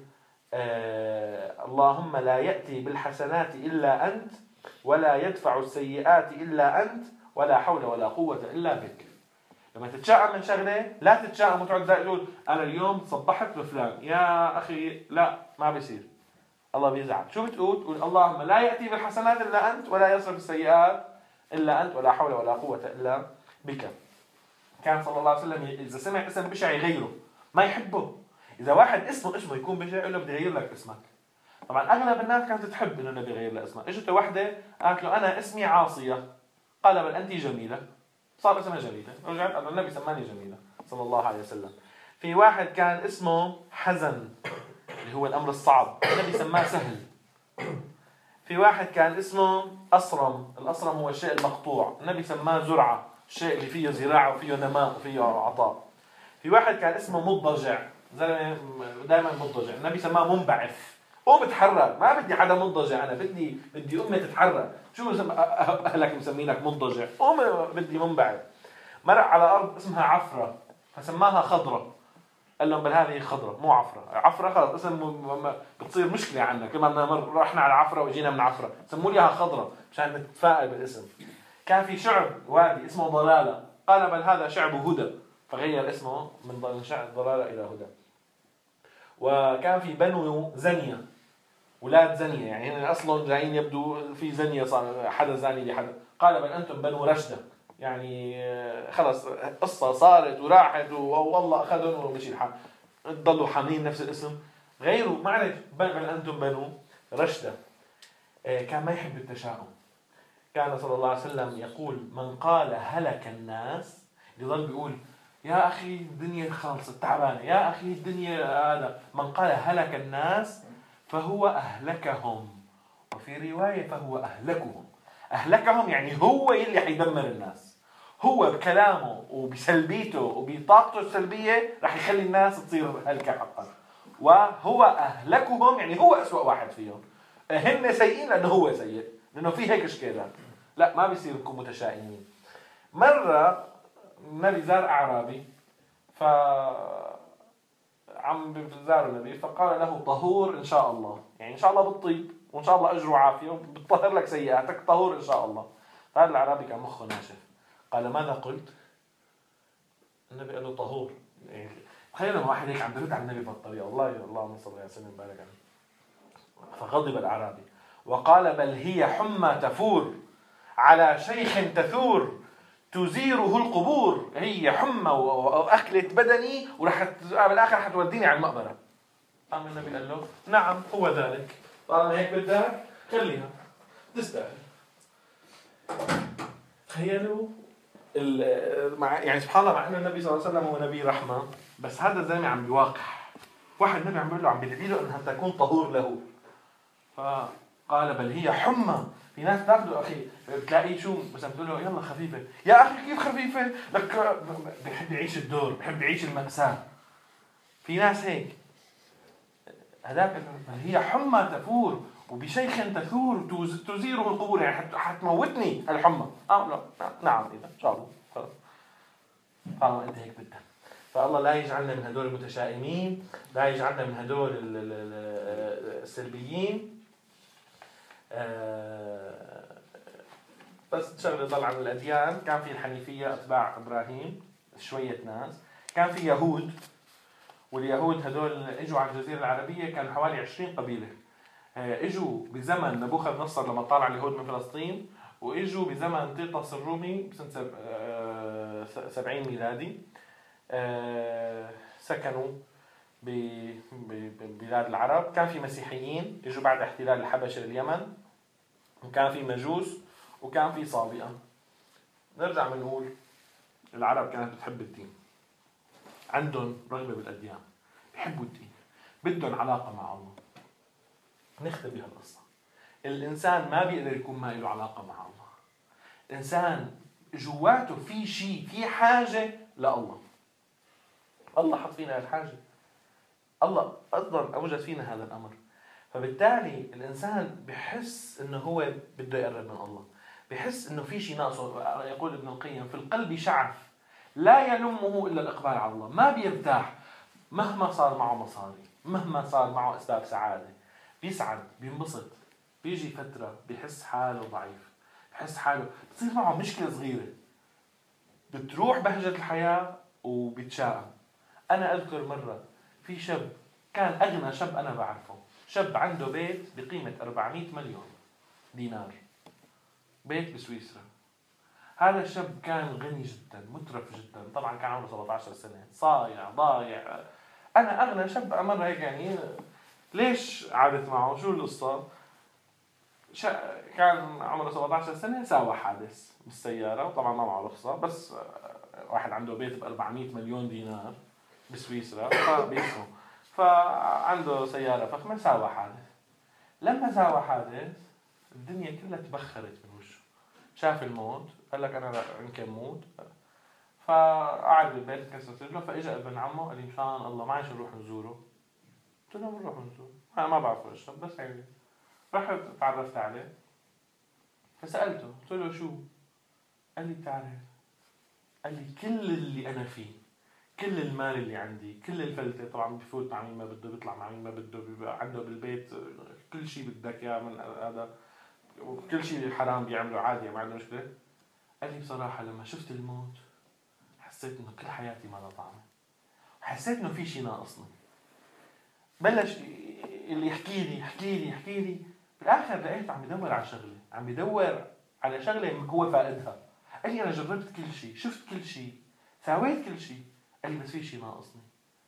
آه اللهم لا يأتي بالحسنات إلا أنت ولا يدفع السيئات إلا أنت ولا حول ولا قوة إلا بك. لما تتشائم من شغله لا تتشائم وتقعد تقول أنا اليوم صبحت بفلان، يا أخي لا، ما بيصير، الله بيزعل. شو بتقول؟ تقول اللهم لا يأتي بالحسنات إلا أنت ولا يصرف السيئات إلا أنت ولا حول ولا قوة إلا بك. كان صلى الله عليه وسلم إذا سمع اسم بشع يغيره، ما يحبه. إذا واحد اسمه اسمه يكون بشع يقول له بدي أغير لك اسمك. طبعا أغلب الناس كانت تحب إنه النبي يغير له اسمها. إجت واحدة قالت له أنا اسمي عاصية، قال بل أنت جميلة، صار اسمها جميلة، رجعت قال النبي سماني جميلة صلى الله عليه وسلم. في واحد كان اسمه حزن اللي هو الأمر الصعب، النبي سماه سهل. في واحد كان اسمه أصرم، الأصرم هو الشيء المقطوع، النبي سماه زرعة، الشيء اللي فيه زراعة وفيه نماء وفيه عطاء. في واحد كان اسمه مضجع، زلمة دائما مضجع، النبي سماه منبعث، قوم اتحرك، ما بدي حدا مضجع، أنا بدي بدي أمي تتحرك. شو أهلك مسمينك مضجع؟ قوم بدي منبعث. مرق على أرض اسمها عفرة فسماها خضرة، قال لهم بل هذه خضرة مو عفرة، عفرة خلص اسم بتصير مشكلة عنا، كل ما رحنا على عفرة وجينا من عفرة سموا ليها خضرة مشان نتفائل بالاسم. كان في شعب وادي اسمه ضلالة، قال بل هذا شعب هدى، فغير اسمه من شعب ضلالة إلى هدى. وكان في بنو زنية، ولاد زنية، يعني هنا أصلا جايين يبدو في زنية، صار حدا زاني لحدا، قال بل أنتم بنو رشدة، يعني خلص قصة صارت وراحت والله أخذهم ومشي الحال، ضلوا حاملين نفس الاسم، غيروا معلش بل أنتم بنو رشدة. كان ما يحب التشاؤم. كان صلى الله عليه وسلم يقول من قال هلك الناس، يضل بيقول يا أخي الدنيا خالصة تعبانة، يا أخي الدنيا هذا، من قال هلك الناس فهو أهلكهم، وفي رواية فهو أهلكهم. أهلكهم يعني هو اللي حيدمر الناس، هو بكلامه وبسلبيته وبطاقته السلبية راح يخلي الناس تصير هلكة حقا. وهو أهلكهم يعني هو أسوأ واحد فيهم، هن سيئين لأنه هو سيء، لأنه في هيك إشكالات. لا ما بيصير نكون متشائمين. مرة النبي زار أعرابي، ف عم بزار النبي فقال له طهور إن شاء الله، يعني إن شاء الله بالطيب وإن شاء الله أجر وعافية وبتطهر لك سيئاتك، طهور إن شاء الله. هذا الأعرابي كان مخه ناشف، قال ماذا قلت؟ النبي قال له طهور. يعني تخيل لما واحد هيك عم برد على النبي بهالطريقة، والله اللهم صل وسلم وبارك عليه. فغضب الأعرابي وقال بل هي حمى تفور على شيخ تثور تزيره القبور، هي حمى وأكلت بدني ورح بالآخر حتوديني على المقبرة. قام النبي قال له نعم هو ذلك، طالما هيك بدك خليها تستاهل. تخيلوا يعني سبحان الله، مع أن النبي صلى الله عليه وسلم هو نبي رحمة، بس هذا الزلمة عم بيواقح واحد النبي عم بيقول له، عم بيدعي له أنها تكون طهور له، فقال بل هي حمى. في ناس تاخذوا أخي بتلاقيه شو مثلا بتقول له يلا خفيفة، يا أخي كيف خفيفة؟ لك بحب يعيش الدور، بحب يعيش المأساة. في ناس هيك، هذاك هي حمى تفور وبشيخ تثور تزيره القبور، يعني حتموتني الحمى. اه لا نعم اذا ان شاء الله خلاص طالما انت هيك بدك. فالله لا يجعلنا من هدول المتشائمين، لا يجعلنا من هدول السلبيين. بس شغله ضل عن الاديان، كان في الحنيفيه اتباع ابراهيم شويه ناس، كان في يهود، واليهود هدول اجوا على الجزيره العربيه كانوا حوالي عشرين قبيله. اجوا بزمن نبوخذ نصر لما طالع اليهود من فلسطين وإجوا بزمن طيطس الرومي بسنة سبعين ميلادي. سكنوا ببلاد العرب. كان في مسيحيين إجوا بعد احتلال الحبشة لليمن، وكان في مجوس، وكان في صابئة. نرجع بنقول العرب كانت بتحب الدين، عندهم رغبة بالأديان، بيحبوا الدين، بدهم علاقة مع الله. نختم بهالقصة. الإنسان ما بيقدر يكون ما له علاقة مع الله. الإنسان جواته في شيء، في حاجة لله. الله حط فينا الحاجة، الله أصلاً أوجد فينا هذا الأمر. فبالتالي الإنسان بحس إنه هو بده يقرب من الله، بحس إنه في شيء ناقصه. يقول ابن القيم: في القلب شعف لا يلمه إلا الإقبال على الله. ما بيرتاح مهما صار معه مصاري، مهما صار معه أسباب سعادة. بيسعد، بينبسط، بيجي فترة بيحس حاله ضعيف، بيحس حاله بتصير معه مشكلة صغيرة، بتروح بهجة الحياة وبيتشائم. أنا أذكر مرة في شاب كان أغنى شاب أنا بعرفه، شاب عنده بيت بقيمة أربعمائة مليون دينار، بيت بسويسرا. هذا الشاب كان غني جدا، مترف جدا، طبعا كان عمره سبعة عشر سنة، صايع ضايع. أنا أغنى شاب مرة هيك يعني. ليش عادت معه؟ شو القصة؟ شا... كان عمره سبعة عشر سنة، ساوى حادث بالسيارة، وطبعا ما معه رخصة، بس واحد عنده بيت ب أربعمائة مليون دينار بسويسرا فبيسمو، فعنده سيارة فخمة، ساوى حادث. لما ساوى حادث الدنيا كلها تبخرت من وشه، شاف الموت، قال لك أنا يمكن موت. فقعد بالبيت كسرت رجله. فإجا ابن عمه قال لي: مشان الله معي شو نروح نزوره؟ قلت له: بنروح نزوره، أنا ما بعرفه الشاب بس يعني. رحت تعرفت عليه، فسألته قلت له: شو؟ قال لي: بتعرف، قال لي كل اللي أنا فيه، كل المال اللي عندي، كل الفلتة، طبعا بفوت مع مين ما بده، بيطلع مع مين ما بده، بيبقى عنده بالبيت كل شيء بدك اياه من هذا، وكل شيء حرام بيعمله عادي، ما عنده مشكلة. قال لي: بصراحة لما شفت الموت حسيت إنه كل حياتي ما لها طعم، وحسيت إنه في شيء ناقصني. بلش اللي يحكي لي يحكي لي يحكي لي بالآخر لقيته عم يدور على شغلة، عم يدور على شغلة هو فائدها. قال لي: أنا جربت كل شيء، شفت كل شيء، سويت كل شيء، قال لي: بس في شيء ناقصني.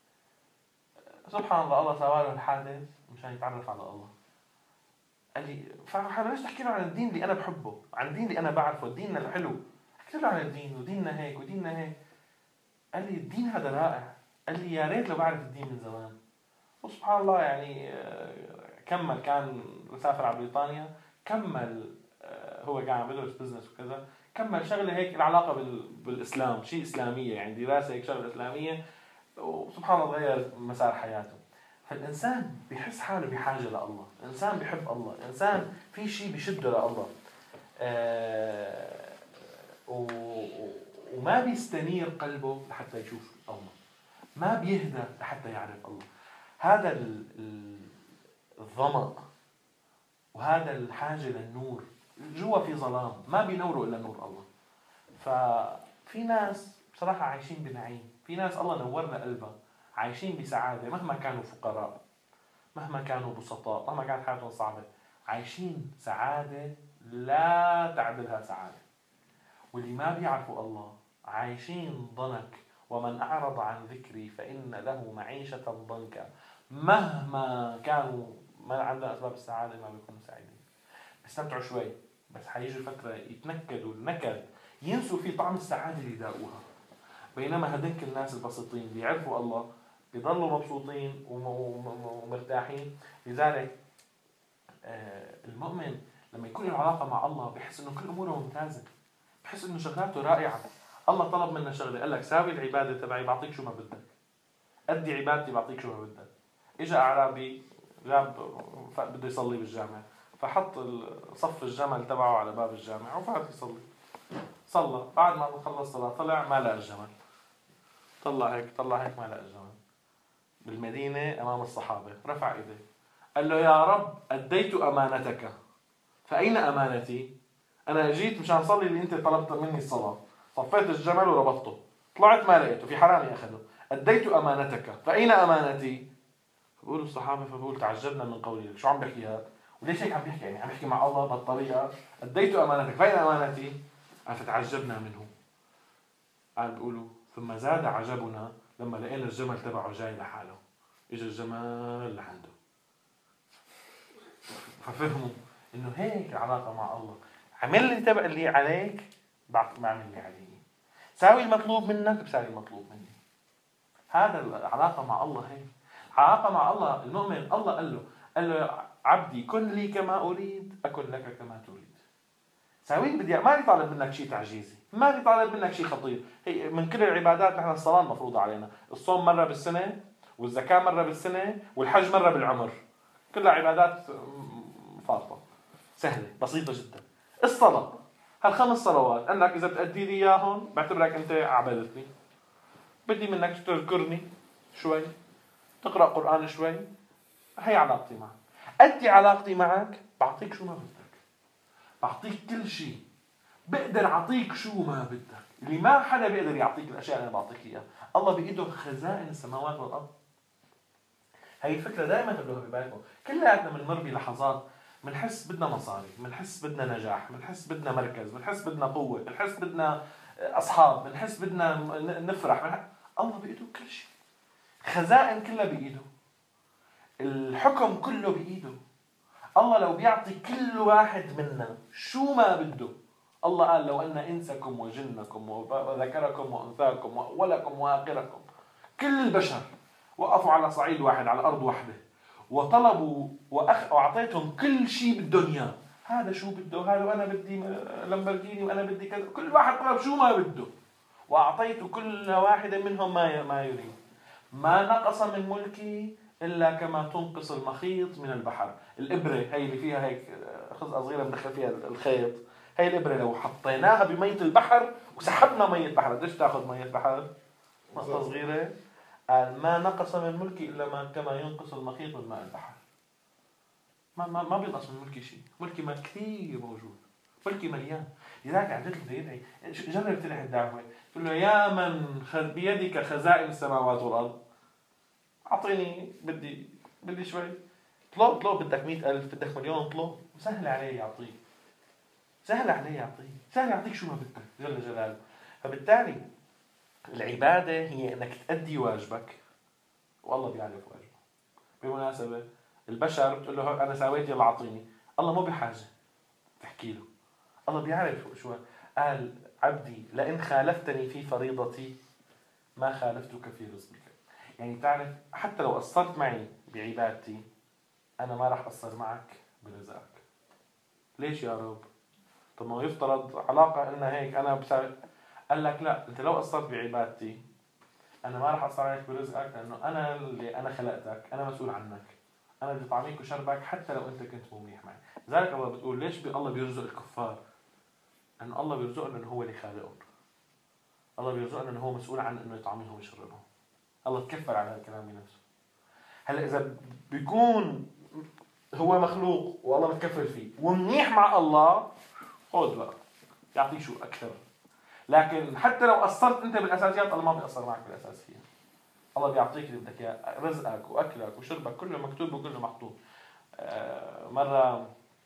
سبحان الله، الله سوى له الحادث مشان يتعرف على الله. قال لي: فحبلشت احكي له عن الدين اللي انا بحبه، عن الدين اللي انا بعرفه، ديننا الحلو. حكيت له عن الدين وديننا هيك وديننا هيك. قال لي: الدين هذا رائع. قال لي: يا ريت لو بعرف الدين من زمان. وسبحان الله يعني كمل، كان مسافر على بريطانيا، كمل هو كان عم يدرس بزنس وكذا، كمل شغله هيك العلاقه بالاسلام، شيء اسلاميه يعني، دراسه هيك شغله اسلاميه، وسبحان الله غير مسار حياته. فالإنسان بيحس حاله بحاجة لله، الإنسان بيحب الله، الإنسان في شيء بيشده لله، آه وما بيستنير قلبه لحتى يشوف الله، ما بيهدى لحتى يعرف الله. هذا الظمأ وهذا الحاجة للنور، جوا في ظلام ما بينوروا إلا نور الله. ففي ناس بصراحة عايشين بنعيم، في ناس الله نورنا قلبها عايشين بسعادة مهما كانوا فقراء، مهما كانوا بسطاء، مهما كانت حياتهم صعبة، عايشين سعادة لا تعدلها سعادة. واللي ما بيعرفوا الله عايشين ضنك: ومن أعرض عن ذكري فإن له معيشة ضنكا. مهما كانوا ما عندهم أسباب السعادة ما بيكونوا سعيدين، بيستمتعوا شوي بس حيجي فترة يتنكدوا النكد، ينسوا في طعم السعادة اللي داقوها. بينما هدنك الناس البسيطين اللي يعرفوا الله بيضلوا مبسوطين ومرتاحين. لذلك المؤمن لما يكون له علاقة مع الله بيحس إنه كل أموره ممتازة، بيحس إنه شغلاته رائعة. الله طلب منا شغلة، قال لك: ساوي العبادة تبعي بعطيك شو ما بدك، أدي عبادتي بعطيك شو ما بدك. إجا أعرابي جاب بده يصلي بالجامع، فحط صف الجمل تبعه على باب الجامع وفات يصلي. صلى، بعد ما خلص صلاة طلع ما لقى الجمل، طلع هيك طلع هيك ما لقى الجمل. بالمدينة أمام الصحابة رفع إيديه قال له: يا رب أديت أمانتك فأين أمانتي؟ أنا جيت مشان أصلي اللي أنت طلبت مني الصلاة، صفيت الجمل وربطته، طلعت ما لقيته، في حرامي أخذه، أديت أمانتك فأين أمانتي؟ فبقول الصحابة، فبقول تعجبنا من قولي، شو عم بحكي هذا؟ وليش هيك عم بيحكي؟ يعني عم يحكي مع الله بهالطريقة، أديت أمانتك، فين أمانتي؟ قال فتعجبنا منه. قال بيقولوا ثم زاد عجبنا لما لقينا الجمل تبعه جاي لحاله، إجا الجمل لعنده. ففهموا إنه هيك العلاقة مع الله، عمل لي تبع اللي عليك بعمل اللي علي، ساوي المطلوب منك بساوي المطلوب مني. هذا العلاقة مع الله هيك. علاقة مع الله المؤمن، الله قال له قال له عبدي كن لي كما أريد أكن لك كما تريد. ساوي بدي، ما لي طالب منك شيء تعجيزي، ما لي طالب منك شيء خطير. هي من كل العبادات نحن الصلاة مفروضة علينا، الصوم مرة بالسنة، والزكاة مرة بالسنة، والحج مرة بالعمر، كلها عبادات فارطة سهلة بسيطة جدا. الصلاة هالخمس صلوات أنك إذا بتأدي لي إياهم بعتبرك أنت عبادتني. بدي منك تذكرني شوي، تقرأ قرآن شوي، هي علاقتي معك. أدي علاقتي معك بعطيك شو ما بدك، بعطيك كل شيء، بقدر أعطيك شو ما بدك، اللي ما حدا بيقدر يعطيك الأشياء اللي أنا بعطيك إياها. الله بإيده خزائن السماوات والأرض. هاي الفكرة دائما خلوها ببالكم. كلياتنا بنمر بلحظات بنحس بدنا مصاري، بنحس بدنا نجاح، بنحس بدنا مركز، بنحس بدنا قوة، بنحس بدنا أصحاب، بنحس بدنا نفرح. بنحس... الله بإيده كل شيء، خزائن كلها بإيده، الحكم كله بإيده. الله لو بيعطي كل واحد منا شو ما بده. الله قال لو أن إنسكم وجنكم وذكركم وأنثاكم وأولكم وآخركم كل البشر وقفوا على صعيد واحد على أرض واحدة وطلبوا وأخ وأعطيتهم كل شيء بالدنيا، هذا شو بده، هذا وأنا بدي لامبورجيني وأنا بدي كذا، كل واحد طلب شو ما بده وأعطيت كل واحد منهم ما ما يريد، ما نقص من ملكي إلا كما تنقص المخيط من البحر. الإبرة هي اللي فيها هيك خزقة صغيرة بندخل فيها الخيط، هي الإبرة لو حطيناها بمية البحر وسحبنا مية البحر قديش تأخذ مية البحر؟ نقطة صغيرة. قال ما نقص من ملكي إلا ما كما ينقص المخيط من ماء البحر. ما ما ما بينقص من ملكي شيء، ملكي ما كثير موجود، ملكي مليان. لذلك عدت له يدعي، جرب تلح الدعوة، تقول له يا من بيدك خزائن السماوات والأرض أعطيني، بدي بدي شوي. طلب طلب بدك مئة ألف، بدك مليون، طلب، سهل عليه يعطيك، سهل عليه يعطيك، سهل يعطيك شو ما بدك جل جلاله. فبالتالي العبادة هي أنك تأدي واجبك والله بيعرف واجبك. بالمناسبة البشر بتقول له أنا سويت يلا أعطيني، الله مو بحاجة تحكي له، الله بيعرف شو قال عبدي لئن خالفتني في فريضتي ما خالفتك في رزقك. يعني تعرف حتى لو قصرت معي بعبادتي أنا ما راح أقصر معك برزقك. ليش يا رب؟ طب ما يفترض علاقة إنها هيك أنا بساعد. قال لك لا، أنت لو قصرت بعبادتي أنا ما راح أقصر عليك برزقك، لأنه أنا اللي أنا خلقتك، أنا مسؤول عنك، أنا بدي طعميك وشربك حتى لو أنت كنت مو منيح معي. لذلك الله بتقول ليش الله بيرزق الكفار؟ لأن الله بيرزقهم إنه هو اللي خالقهم، الله بيرزقهم إنه هو مسؤول عن إنه يطعميهم ويشربهم. الله تكفل على الكلام بنفسه. هلا إذا بيكون هو مخلوق والله متكفل فيه ومنيح مع الله، خذ بقى يعطيك شو أكثر. لكن حتى لو قصرت أنت بالأساسيات الله ما بيقصر معك بالأساسيات. الله بيعطيك اللي بدك إياه، رزقك وأكلك وشربك كله مكتوب وكله محطوط. مرة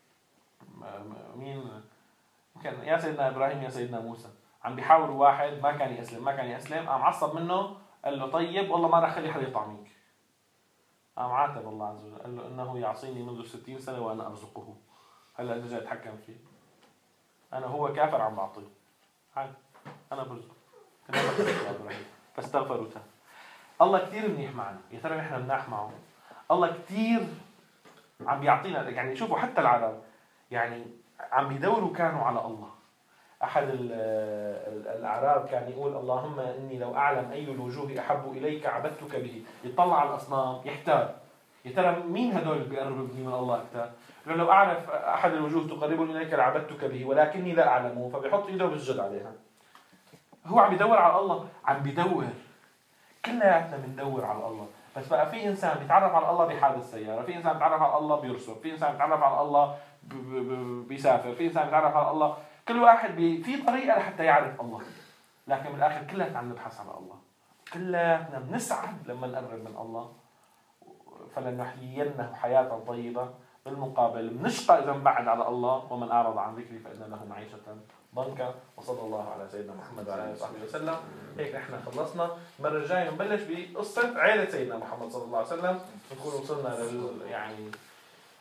مين كان يا سيدنا إبراهيم يا سيدنا موسى عم بيحاول واحد ما كان يسلم ما كان يسلم، قام عصب منه قال له طيب والله ما راح أخلي حدا يطعميك. قام عاتب الله عز وجل قال له إنه يعصيني منذ ستين سنة وأنا أرزقه، هلا أنت جاي أتحكم فيه؟ أنا هو كافر عم بعطيه، عادي أنا برزقه. يا إبراهيم فاستغفروا له. الله كتير منيح معنا، يا ترى نحن مناح معه؟ الله كتير عم بيعطينا. يعني شوفوا حتى العرب يعني عم بيدوروا كانوا على الله. أحد الأعراب كان يقول اللهم إني لو أعلم أي الوجوه أحب إليك عبدتك به. يطلع على الأصنام يحتار يا ترى مين هدول اللي بيقربني من الله أكثر؟ لو أعرف أحد الوجوه تقربني إليك لعبدتك به ولكني لا أعلمه، فبيحط إيده بالجد عليها. هو عم بيدور على الله، عم بيدور. كلنا بندور على الله، بس بقى في إنسان بيتعرف على الله بحادث سيارة، في إنسان بيتعرف على الله بيرسل، في إنسان بيتعرف على الله بيسافر، في إنسان بيتعرف على الله. كل واحد بي... في طريقة لحتى يعرف الله. لكن بالآخر كلنا عم نبحث على الله، كلنا بنسعد لما نقرب من الله. فلنحيينه حياة طيبة بالمقابل بنشقى إذا بعد على الله، ومن أعرض عن ذكري فإن له معيشة ضنكا. وصلى الله على سيدنا محمد وعلى آله وصحبه وسلم. هيك نحن خلصنا. المرة الجاية نبلش بقصة عائلة سيدنا محمد صلى الله عليه وسلم، نكون وصلنا لل يعني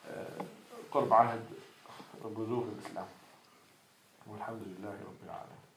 قرب عهد بزوغ الإسلام. والحمد لله رب العالمين.